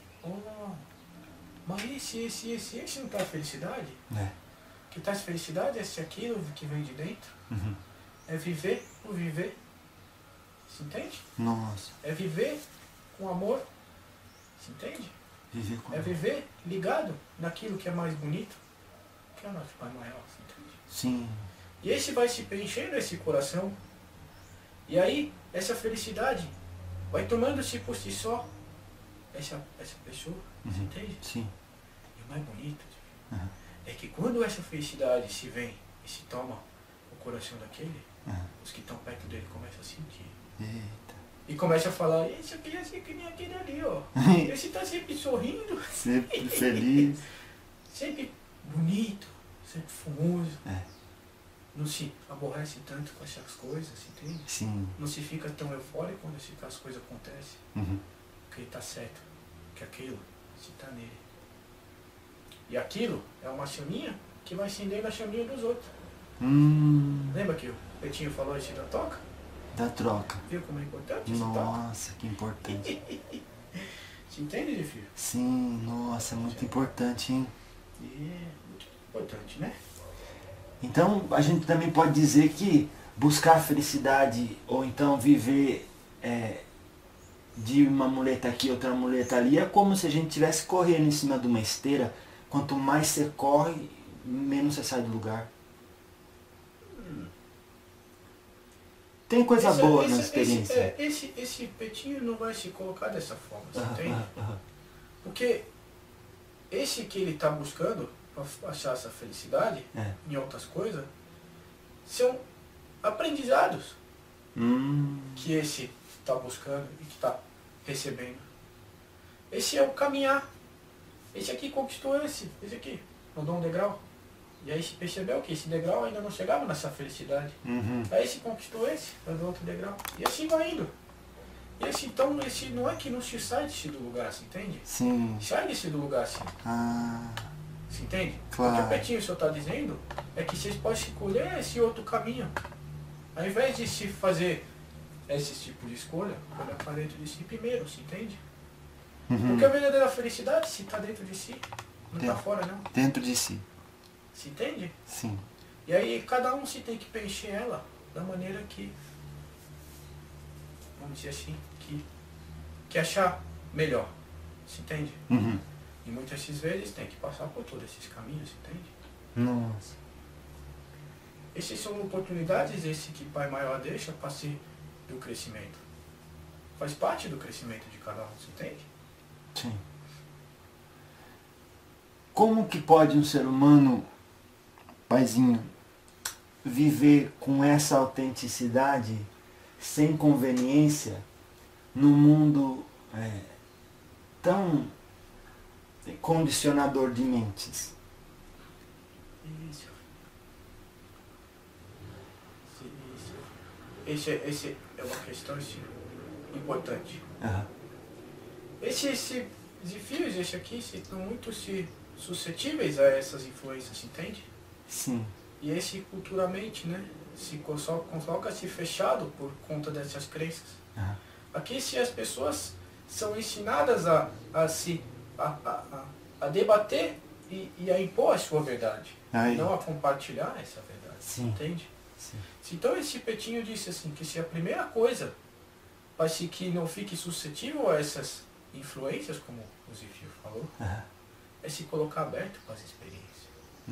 mas esse não traz felicidade? É. Que traz felicidade é esse aquilo que vem de dentro. Uhum. É viver por viver. Se entende? Nossa. É viver com amor. Se entende? Viver com É viver ligado naquilo que é mais bonito, que é o nosso Pai Maior. Se entende? Sim. E esse vai se preenchendo esse coração. E aí, essa felicidade vai tomando-se por si só essa pessoa. Se Uhum. entende? Sim. E o mais bonito Uhum. é que quando essa felicidade se vem e se toma o coração daquele, Uhum. os que estão perto dele começam a sentir. Eita. E começa a falar, esse eu queria ser que nem aquele ali, ó. Esse tá sempre sorrindo, Sempre feliz. sempre bonito, sempre famoso. É. Não se aborrece tanto com essas coisas, entende? Sim. Não se fica tão eufórico quando as coisas acontecem. Uhum. Porque ele tá certo, que aquilo se tá nele. E aquilo é uma chaminha que vai acender na chaminha dos outros. Lembra que o Petinho falou isso da toca? Da troca. Viu como é importante esse toque? Nossa, que importante. Se entende, filho? Sim, nossa, muito importante, hein? É muito importante, né? Então, a gente também pode dizer que buscar a felicidade ou então viver de uma muleta aqui, outra muleta ali, é como se a gente estivesse correndo em cima de uma esteira. Quanto mais você corre, menos você sai do lugar. Tem coisa boa na experiência. Esse Petinho não vai se colocar dessa forma, você entende? Porque esse que ele está buscando, para achar essa felicidade, em outras coisas, são aprendizados que esse está buscando e que está recebendo. Esse é o caminhar. Esse aqui conquistou esse aqui, mandou um degrau. E aí se percebeu que esse degrau ainda não chegava nessa felicidade. Aí se conquistou esse, mandou outro degrau. E assim vai indo. E esse, então, esse não é que não se sai desse do lugar, você entende? Sim. Sai desse do lugar assim. Você entende? Claro. O que o Petinho só está dizendo é que vocês podem escolher esse outro caminho. Ao invés de se fazer esse tipo de escolha, olhar para dentro de si primeiro, você entende? Porque a verdadeira felicidade se está dentro de si, não está fora não. Dentro de si. Se entende? Sim. E aí cada um se tem que preencher ela da maneira que, vamos dizer assim, que achar melhor. Se entende? E muitas vezes tem que passar por todos esses caminhos, entende? Nossa. Essas são oportunidades, esse que Pai Maior deixa para ser do crescimento. Faz parte do crescimento de cada um, você entende? Sim. Como que pode um ser humano, Paizinho, viver com essa autenticidade, sem conveniência, num mundo tão condicionador de mentes? Isso. Esse é uma questão importante. Esses desafios, esse aqui, estão muito suscetíveis a essas influências, entende? Sim. E esse culturalmente, né, coloca-se fechado por conta dessas crenças. Aqui, se as pessoas são ensinadas a debater e a impor a sua verdade, não a compartilhar essa verdade, Sim. entende? Sim. Então esse Petinho disse assim, que se a primeira coisa para que não fique suscetível a essas influências, como o Zifio falou, é se colocar aberto para as experiências.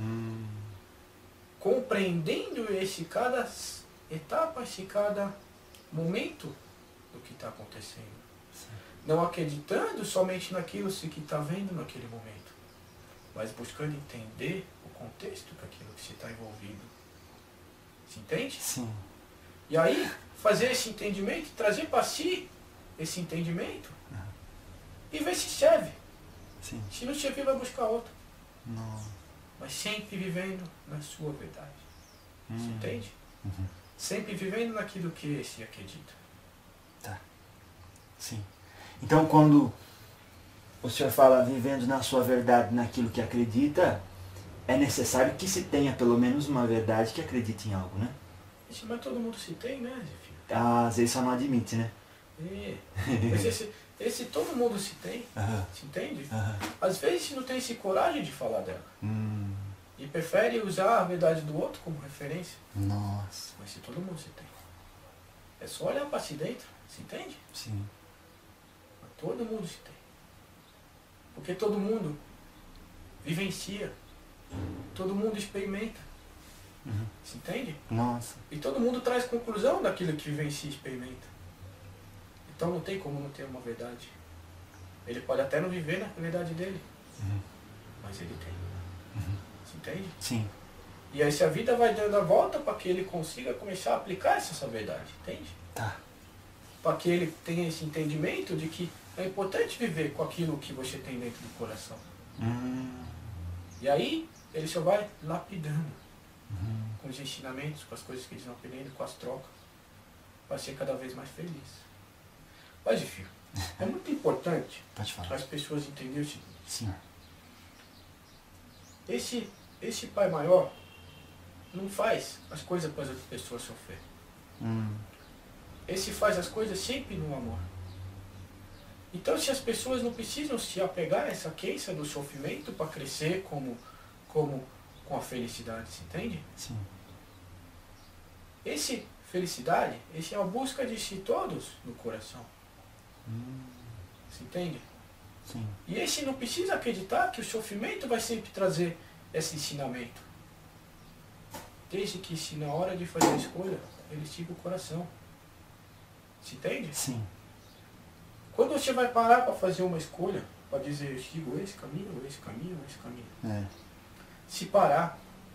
Compreendendo cada etapa, cada momento do que está acontecendo. Sim. Não acreditando somente naquilo que está vendo naquele momento, mas buscando entender o contexto daquilo que se está envolvido. Se entende? Sim. E aí, fazer esse entendimento, trazer para si esse entendimento e ver se serve. Sim. Se não servir, vai buscar outro. Não. Mas sempre vivendo na sua verdade. Se entende? Sempre vivendo naquilo que esse acredita. Tá. Sim. Então, quando o senhor fala vivendo na sua verdade, naquilo que acredita, é necessário que se tenha pelo menos uma verdade que acredite em algo, né? Mas todo mundo se tem, né, Zefio? Às vezes só não admite, né? Mas esse todo mundo se tem, se entende? Às vezes não tem esse coragem de falar dela. E prefere usar a verdade do outro como referência. Nossa. Mas se todo mundo se tem. É só olhar para si dentro, se entende? Sim. Mas todo mundo se tem. Porque todo mundo vivencia. Todo mundo experimenta. Se entende? Nossa. E todo mundo traz conclusão daquilo que vivencia e experimenta. Então não tem como não ter uma verdade. Ele pode até não viver na verdade dele. Mas ele tem. Se entende? Sim. E aí se a vida vai dando a volta para que ele consiga começar a aplicar essa verdade. Entende? Tá. Para que ele tenha esse entendimento de que é importante viver com aquilo que você tem dentro do coração. E aí ele só vai lapidando com os ensinamentos, com as coisas que eles vão aprendendo, com as trocas, para ser cada vez mais feliz. Mas enfim, é muito importante Pode falar. para as pessoas entenderem o seguinte. Sim. Esse Pai Maior não faz as coisas para as outras pessoas sofrer. Esse faz as coisas sempre no amor. Então se as pessoas não precisam se apegar a essa crença do sofrimento para crescer com a felicidade, se entende? Sim. Esse felicidade, esse é a busca de si todos no coração. Você entende? Sim. E esse não precisa acreditar que o sofrimento vai sempre trazer esse ensinamento. Desde que se na hora de fazer a escolha, ele siga o coração. Você entende? Sim. Quando você vai parar para fazer uma escolha, para dizer, eu sigo esse caminho, ou esse caminho, ou esse caminho. É. Se parar,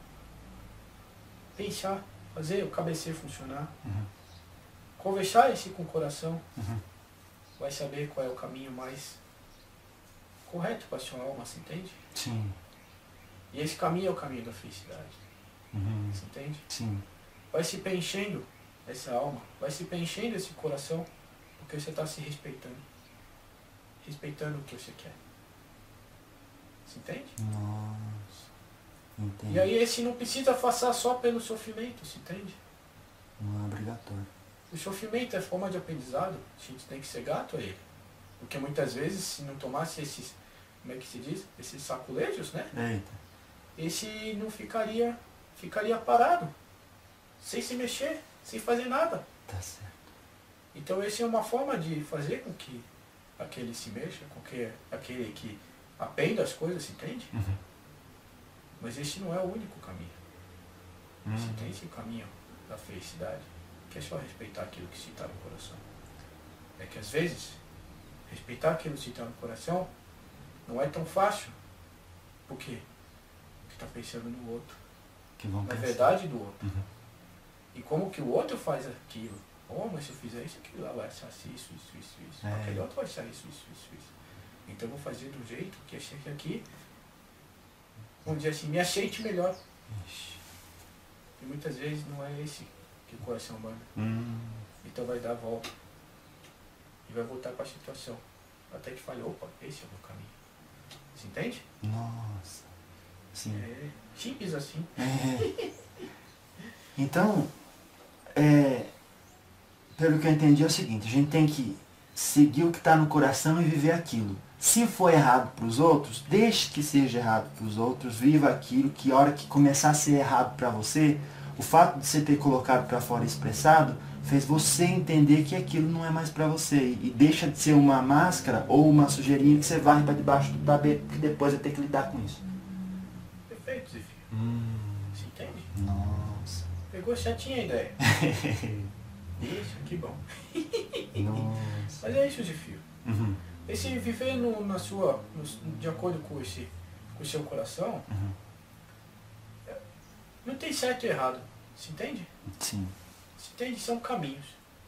pensar, fazer o cabeceio funcionar, conversar esse com o coração, vai saber qual é o caminho mais correto para a sua alma, você entende? Sim. E esse caminho é o caminho da felicidade, você entende? Sim. Vai se preenchendo essa alma, vai se preenchendo esse coração, porque você está se respeitando. Respeitando o que você quer. Você entende? Nossa. Entendi. E aí esse não precisa passar só pelo sofrimento, você entende? Não é obrigatório. O sofrimento é forma de aprendizado, a gente tem que ser grato a ele. Porque muitas vezes, se não tomasse esses, como é que se diz? Esses saculejos, né? Eita. Esse não ficaria parado, sem se mexer, sem fazer nada. Tá certo. Então essa é uma forma de fazer com que aquele se mexa, com que aquele que aprenda as coisas, entende? Mas esse não é o único caminho. Você tem esse caminho da felicidade, que é só respeitar aquilo que se está no coração. É que às vezes, respeitar aquilo que se está no coração não é tão fácil. Por quê? Porque está pensando no outro, Que vão na pensar. verdade do outro. E como que o outro faz aquilo? Oh, mas se eu fizer isso, aquilo lá vai ser assim, isso. É. Aquele outro vai ser isso. Então eu vou fazer do jeito que achei que aqui, vamos dizer assim, me aceite melhor. Ixi. E muitas vezes não é esse que o coração manda. Então vai dar a volta. E vai voltar para a situação. Até que fale, opa, esse é o meu caminho. Você entende? Nossa. Sim. É simples assim. É. Então, pelo que eu entendi é o seguinte, a gente tem que seguir o que está no coração e viver aquilo. Se for errado para os outros, deixe que seja errado para os outros, viva aquilo, que a hora que começar a ser errado para você, o fato de você ter colocado para fora e expressado, fez você entender que aquilo não é mais para você. E deixa de ser uma máscara ou uma sujeirinha que você varre para debaixo do tapete, que depois vai ter que lidar com isso. Perfeito, Zé Filho. Você entende? Nossa. Pegou certinho a ideia. Isso, que bom. Nossa. Mas é isso, Zé Filho. Esse viver de acordo com o seu coração, não tem certo e errado. Você entende? Sim. Você entende? São caminhos.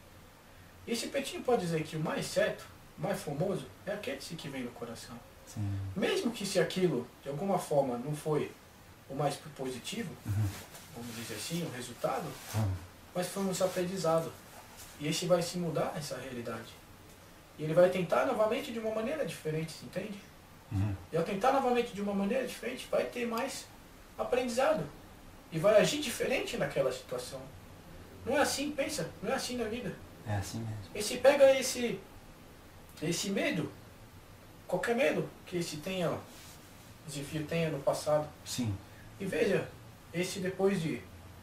E esse Petinho pode dizer que o mais certo, o mais famoso, é aquele que vem do coração. Sim. Mesmo que se aquilo, de alguma forma, não foi o mais positivo, vamos dizer assim, o resultado, mas foi um aprendizado. E esse vai se mudar, essa realidade. E ele vai tentar novamente de uma maneira diferente, você entende? E ao tentar novamente de uma maneira diferente, vai ter mais aprendizado. E vai agir diferente naquela situação. Não é assim, pensa, não é assim na vida. É assim mesmo. Esse pega esse medo, qualquer medo que esse desafio tenha no passado, Sim. e veja, esse depois de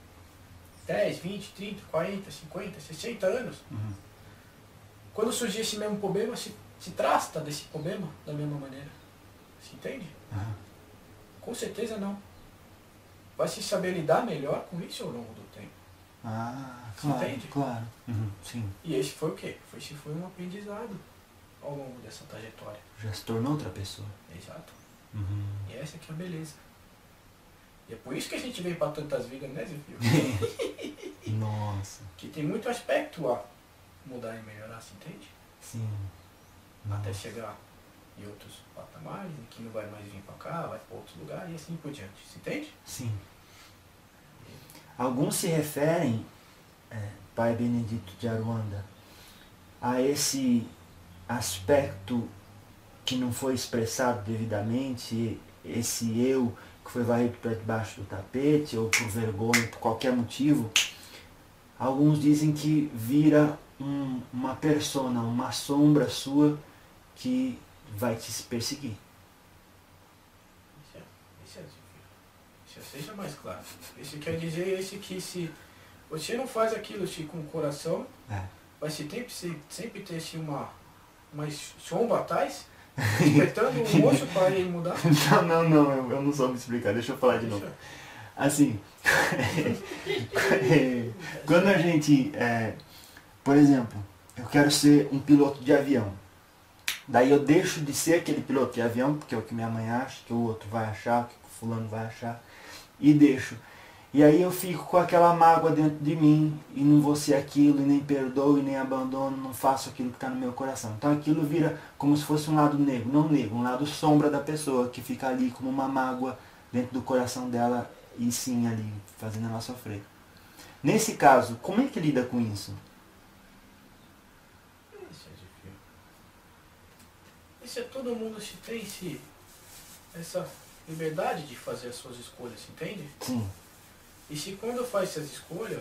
10, 20, 30, 40, 50, 60 anos, quando surgir esse mesmo problema, se trata desse problema da mesma maneira. Você entende? Com certeza não. Vai se saber lidar melhor com isso ao longo do tempo. Ah, Você claro, entende? claro. Sim. E esse foi o quê? Esse foi um aprendizado ao longo dessa trajetória. Já se tornou outra pessoa. Exato. E essa que é a beleza. E é por isso que a gente veio para tantas vidas, né, Zé Filho? Nossa. Que tem muito aspecto a mudar e melhorar, você entende? Sim. Até Nossa. chegar em outros patamares, em que não vai mais vir para cá, vai para outros lugares e assim por diante. Você entende? Sim. Alguns se referem, Pai Benedito de Aruanda, a esse aspecto que não foi expressado devidamente, esse eu que foi varrido para debaixo do tapete, ou por vergonha, por qualquer motivo. Alguns dizem que vira uma persona, uma sombra sua que vai te perseguir. Esse é, Zé Filho. Isso seja mais claro. Esse quer dizer esse que se Você não faz aquilo assim, com o coração, É. vai sempre ter assim, uma sombra atrás, despertando o moço para ele mudar. Não, eu não soube explicar, deixa eu falar de novo. Assim, quando a gente, por exemplo, eu quero ser um piloto de avião, daí eu deixo de ser aquele piloto de avião, porque é o que minha mãe acha, que o outro vai achar, o que o fulano vai achar, e deixo. E aí eu fico com aquela mágoa dentro de mim, e não vou ser aquilo, e nem perdoo, e nem abandono, não faço aquilo que está no meu coração. Então aquilo vira como se fosse um lado negro, não negro, um lado sombra da pessoa, que fica ali como uma mágoa dentro do coração dela, e sim ali, fazendo ela sofrer. Nesse caso, como é que lida com isso? Isso é difícil. Isso é todo mundo se tem essa liberdade de fazer as suas escolhas, entende? Sim. E se quando faz essas escolhas,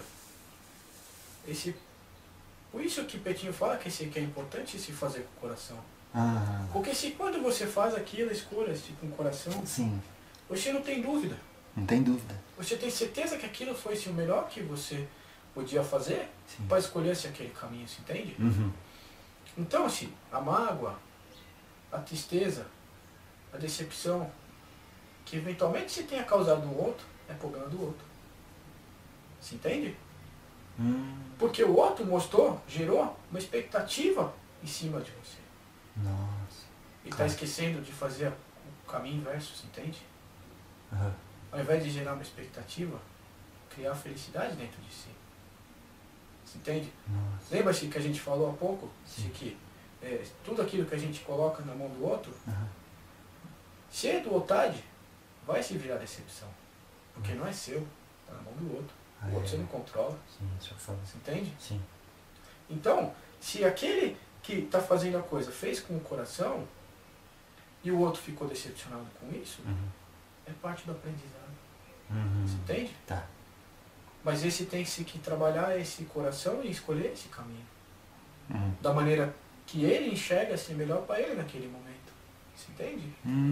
por isso que Petinho fala que é importante se fazer com o coração. Ah, Porque se quando você faz aquilo, escolhas com o coração, sim, você não tem dúvida. não tem dúvida. Você tem certeza que aquilo foi o melhor que você podia fazer Sim. para escolher aquele caminho, você entende? Uhum. Então, a mágoa, a tristeza, a decepção, que eventualmente se tenha causado no outro, é problema do outro. Você entende? Porque o outro gerou uma expectativa em cima de você. Nossa. E está esquecendo de fazer o caminho inverso, você entende? Uhum. Ao invés de gerar uma expectativa, criar felicidade dentro de si. Você entende? Nossa. Lembra-se que a gente falou há pouco? Sim. De que tudo aquilo que a gente coloca na mão do outro, Uhum. cedo ou tarde, vai se virar decepção. Porque não é seu, está na mão do outro. O outro você não controla. Sim, isso eu falo. Você entende? Sim. Então, se aquele que está fazendo a coisa fez com o coração e o outro ficou decepcionado com isso, Uhum. é parte do aprendizado. Uhum. Você entende? Tá. Mas esse tem que trabalhar esse coração e escolher esse caminho. Uhum. Da maneira que ele enxerga ser melhor para ele naquele momento. Você entende?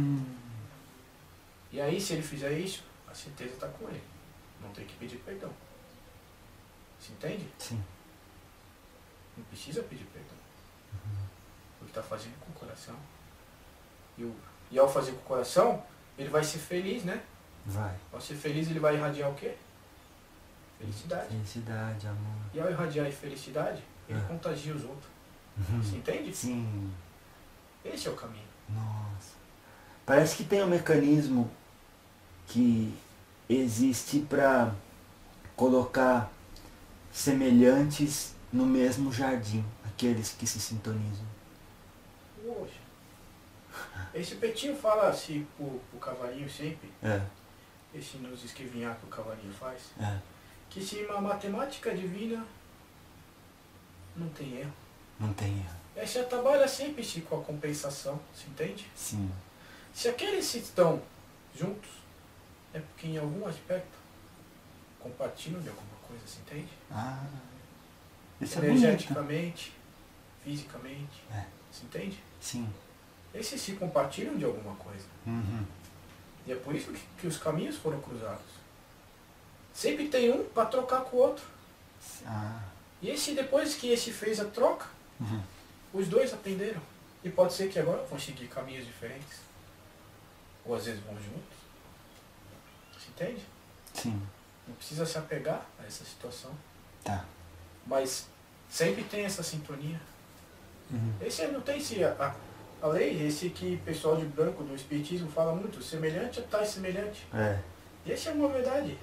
E aí, se ele fizer isso, a certeza está com ele. Não tem que pedir perdão. Você entende? Sim. Não precisa pedir perdão. Porque está fazendo com o coração. E ao fazer com o coração, ele vai ser feliz, né? Vai. Ao ser feliz, ele vai irradiar o quê? Felicidade. Felicidade, amor. E ao irradiar felicidade, ele contagia os outros. Você entende? Sim. Esse é o caminho. Nossa. Parece que tem um mecanismo que existe para colocar semelhantes no mesmo jardim, aqueles que se sintonizam. Poxa. Esse Petinho fala assim pro cavalinho sempre, esse nos esquivinhar que o cavalinho faz, que se uma matemática divina não tem erro. Não tem erro. Essa trabalha sempre com a compensação, você entende? Sim. Se aqueles estão juntos, é porque em algum aspecto compartilham de alguma coisa, você entende? Ah. Isso é bonito. Energeticamente, fisicamente, você entende? Sim. Esses se compartilham de alguma coisa. Uhum. E é por isso que os caminhos foram cruzados. Sempre tem um para trocar com o outro. Ah. E depois que esse fez a troca, os dois aprenderam. E pode ser que agora vão seguir caminhos diferentes. Ou às vezes vão juntos. Você entende? Sim. Não precisa se apegar a essa situação. Tá. Mas sempre tem essa sintonia. Esse não tem se a lei, esse que o pessoal de branco do espiritismo fala muito, semelhante a tais semelhante. E essa é uma verdade.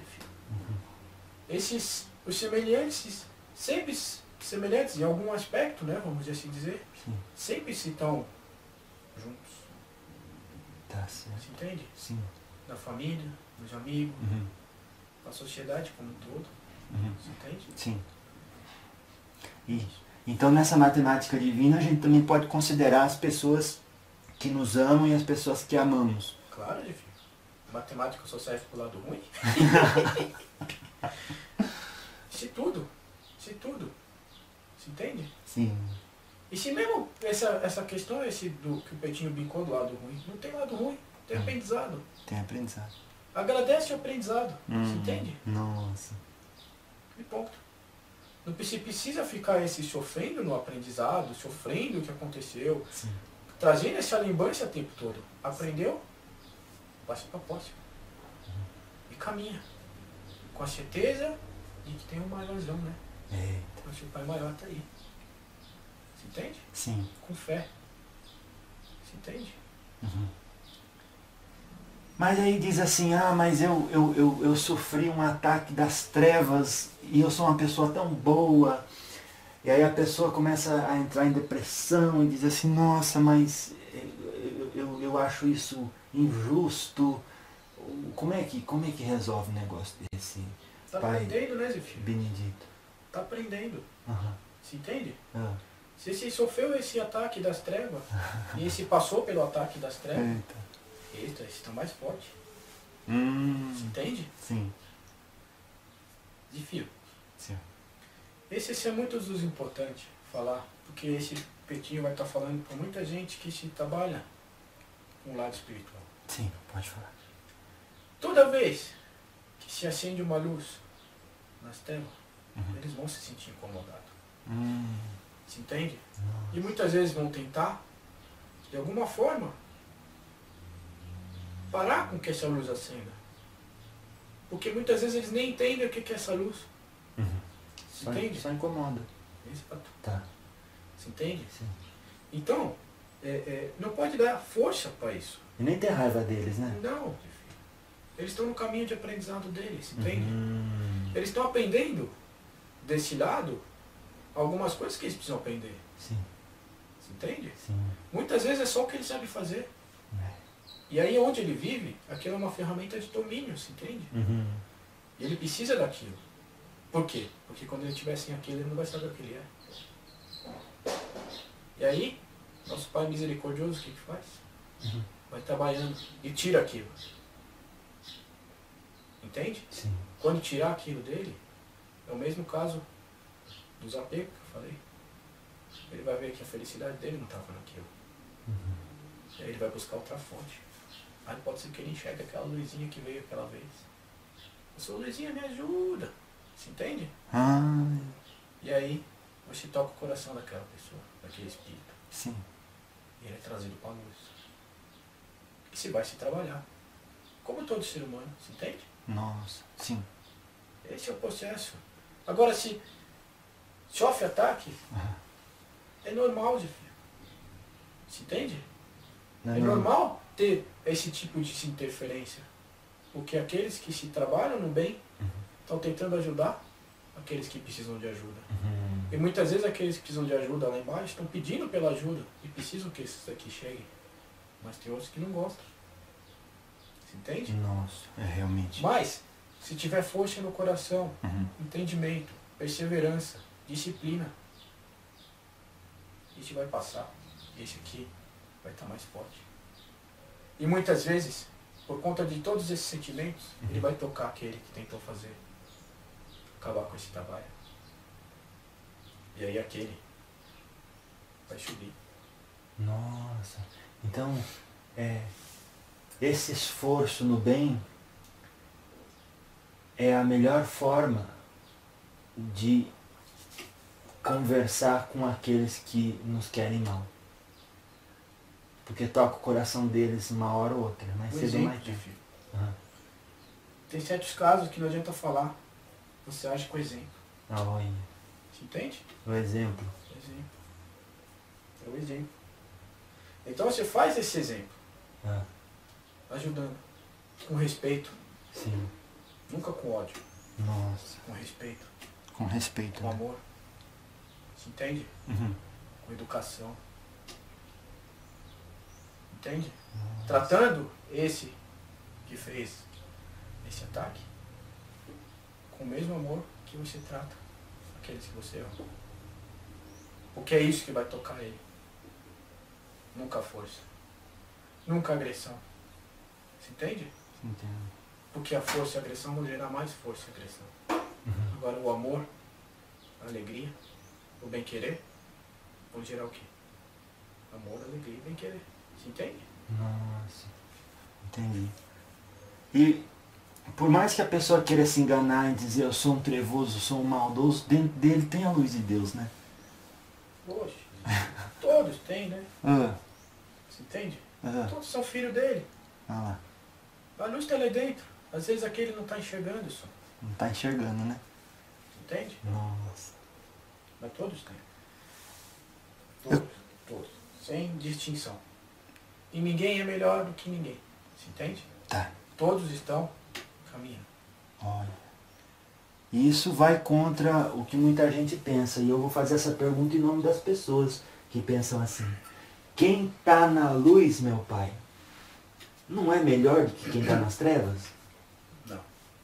Os semelhantes, sempre semelhantes em algum aspecto, né, vamos assim dizer, sempre se estão juntos. Tá certo. Você entende? Sim. Na família, nos amigos, na sociedade como um todo. Você entende? Sim. Então nessa matemática divina a gente também pode considerar as pessoas que nos amam e as pessoas que amamos. Claro, filho. Matemática só serve pro lado ruim. Se tudo. Você entende? Sim. E se mesmo essa questão do que o Petinho brincou do lado ruim, não tem lado ruim, tem aprendizado. Tem aprendizado. Agradece o aprendizado, você entende? Nossa. E ponto. Não precisa ficar esse sofrendo no aprendizado, sofrendo o que aconteceu, Sim. trazendo essa lembrança o tempo todo. Aprendeu? Passa para a próxima. E caminha. Com a certeza de que tem um maiorzão, né? Eita. O seu pai maior tá aí. Você entende? Sim. Com fé. Você entende? Uhum. Mas aí diz assim, ah, mas eu sofri um ataque das trevas e eu sou uma pessoa tão boa. E aí a pessoa começa a entrar em depressão e diz assim, nossa, mas eu acho isso injusto. Como é que resolve um negócio desse, Tá pai aprendendo, né, Zé Filho? Benedito? Tá aprendendo. Aham. Você entende? Ah. Se você sofreu esse ataque das trevas e esse passou pelo ataque das trevas, Eita. eita, esse tá mais forte. Você entende? Sim. Desafio. Sim. Esse é muito dos importantes falar, porque esse petinho vai estar falando para muita gente que se trabalha com o lado espiritual. Sim, pode falar. Toda vez que se acende uma luz nas trevas, Uhum. eles vão se sentir incomodados. Hum. Você entende? Nossa. E muitas vezes vão tentar, de alguma forma, parar com que essa luz acenda. Porque muitas vezes eles nem entendem o que é essa luz. Uhum. Você entende? Só incomoda. Exato. Tá. Você entende? Sim. Então, não pode dar força para isso. E nem ter raiva deles, né? Não. Eles estão no caminho de aprendizado deles, entende? Uhum. Eles estão aprendendo desse lado algumas coisas que eles precisam aprender. Sim. Você entende? Sim. Muitas vezes é só o que ele sabe fazer. É. E aí onde ele vive, aquilo é uma ferramenta de domínio, você entende? Uhum. E ele precisa daquilo. Por quê? Porque quando ele estiver sem aquilo, ele não vai saber o que ele é. E aí, nosso Pai misericordioso, o que faz? Uhum. Vai trabalhando e tira aquilo. Entende? Sim. Quando tirar aquilo dele, é o mesmo caso dos apegos que eu falei. Ele vai ver que a felicidade dele não estava naquilo. Uhum. E aí ele vai buscar outra fonte. Aí pode ser que ele enxergue aquela luzinha que veio aquela vez. Essa luzinha me ajuda. Você entende? Ah, E aí você toca o coração daquela pessoa, daquele espírito. sim. E ele é trazido para a luz. E se vai se trabalhar. Como todo ser humano, você entende? Nossa. Sim. Esse é o processo. Agora, se sofre ataque, Aham. é normal, Zé filho. Você entende? Não, É não. normal ter esse tipo de interferência. Porque aqueles que se trabalham no bem estão tentando ajudar aqueles que precisam de ajuda. Uhum. E muitas vezes aqueles que precisam de ajuda lá embaixo estão pedindo pela ajuda e precisam que esses aqui cheguem. Mas tem outros que não gostam. Você entende? Nossa, é realmente. Mas, se tiver força no coração, Uhum. entendimento, perseverança, disciplina, esse vai passar. Esse aqui vai estar mais forte. E muitas vezes, por conta de todos esses sentimentos, ele vai tocar aquele que tentou fazer, acabar com esse trabalho. E aí aquele vai subir. Nossa. Então, esse esforço no bem é a melhor forma de conversar com aqueles que nos querem mal. Porque toca o coração deles uma hora ou outra, mais Um cedo ou exemplo mais de tarde. filho. Aham. Tem certos casos que não adianta falar. Você age com exemplo. Olha, Você entende? o exemplo. Exemplo. É o exemplo. Então você faz esse exemplo, Ah, ajudando, com respeito, sim. nunca com ódio, Nossa. com respeito, Com respeito. com Né? amor. Você entende? Uhum. Com educação. Entende? Nossa. Tratando esse que fez esse ataque com o mesmo amor que você trata aqueles que você ama. Porque é isso que vai tocar ele. Nunca força. Nunca agressão. Você entende? Entendo. Porque a força e a agressão vão gerar mais força e agressão. Uhum. Agora o amor, a alegria, o bem-querer, vão gerar o quê? Amor, alegria e bem-querer. Você entende? Nossa. Entendi. E por mais que a pessoa queira se enganar e dizer eu sou um trevoso, eu sou um maldoso, dentro dele tem a luz de Deus, né? Poxa, todos têm, né? Ah, Você entende? ah, Todos são filhos dele. ah lá. A luz está ali dentro. Às vezes aquele não está enxergando isso. Não tá enxergando, né? Você entende? Nossa. Mas todos têm. Todos. Todos. Sem distinção. E ninguém é melhor do que ninguém. Você entende? Tá. Todos estão caminhando. Olha. E isso vai contra o que muita gente pensa. E eu vou fazer essa pergunta em nome das pessoas que pensam assim. Quem está na luz, meu pai, não é melhor do que quem está nas trevas? Não.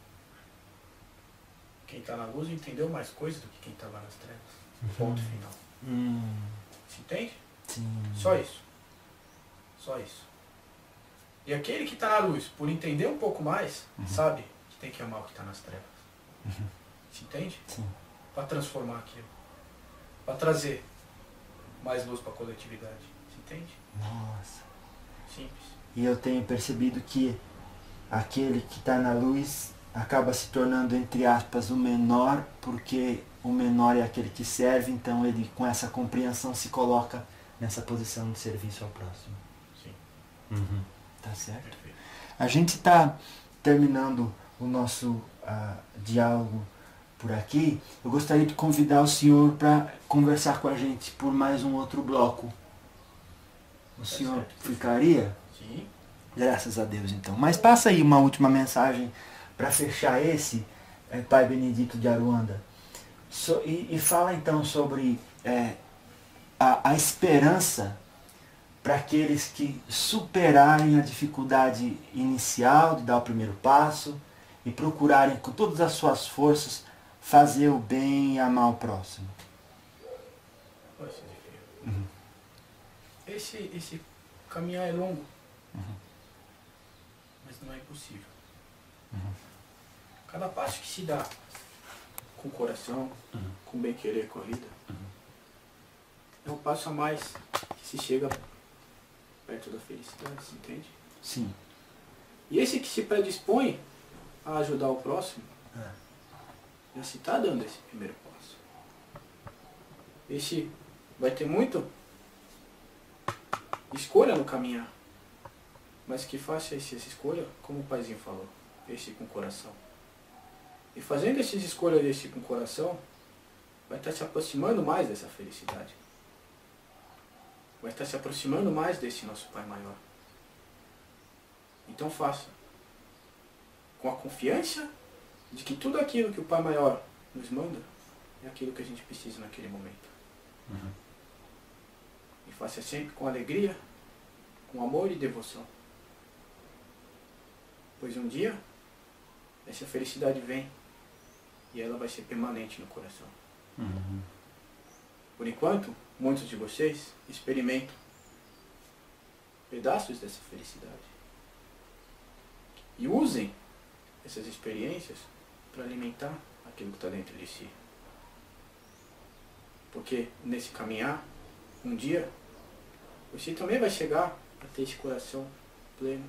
Quem está na luz entendeu mais coisas do que quem estava nas trevas. Ponto final. Você entende? Sim. Só isso. Só isso. E aquele que está na luz, por entender um pouco mais, sabe que tem que amar o que está nas trevas. Você entende? Sim. Para transformar aquilo. Para trazer mais luz para a coletividade. Você entende? Nossa. Simples. E eu tenho percebido que aquele que está na luz acaba se tornando, entre aspas, o menor, porque o menor é aquele que serve, então ele, com essa compreensão, se coloca nessa posição de serviço ao próximo. Sim. Tá certo? Perfeito. A gente está terminando o nosso diálogo por aqui. Eu gostaria de convidar o senhor para conversar com a gente por mais um outro bloco. O senhor certo. ficaria? Sim. Graças a Deus, então. Mas passa aí uma última mensagem para fechar esse, Pai Benedito de Aruanda. E fala então sobre a esperança para aqueles que superarem a dificuldade inicial de dar o primeiro passo e procurarem com todas as suas forças fazer o bem e amar o próximo. Vai ser difícil. Esse caminhar é longo. Mas não é impossível. Cada passo que se dá com o coração, com bem querer corrida, é um passo a mais que se chega perto da felicidade, você entende? Sim. E esse que se predispõe a ajudar o próximo, já se está dando esse primeiro passo. Esse vai ter muito escolha no caminhar, mas que faça essa escolha, como o paizinho falou, esse com o coração. E fazendo essas escolhas desse com o coração, vai estar se aproximando mais dessa felicidade. Vai estar se aproximando mais desse nosso Pai Maior. Então faça. Com a confiança de que tudo aquilo que o Pai Maior nos manda é aquilo que a gente precisa naquele momento. E faça sempre com alegria, com amor e devoção. Pois um dia, essa felicidade vem e ela vai ser permanente no coração. Por enquanto, muitos de vocês experimentam pedaços dessa felicidade. E usem essas experiências para alimentar aquilo que está dentro de si. Porque nesse caminhar, um dia, você também vai chegar a ter esse coração pleno,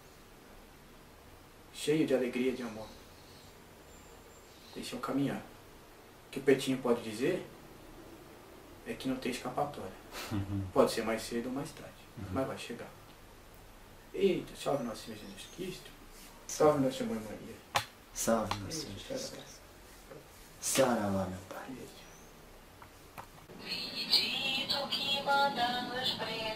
cheio de alegria e de amor. Esse é o caminhar. O que o Petinho pode dizer é que não tem escapatória. Pode ser mais cedo ou mais tarde, mas vai chegar. Eita, salve nosso Senhor Jesus Cristo. Salve nossa Mãe Maria. Salve, meu Senhor Jesus. Saravá, meu Pai. Bendito que manda nos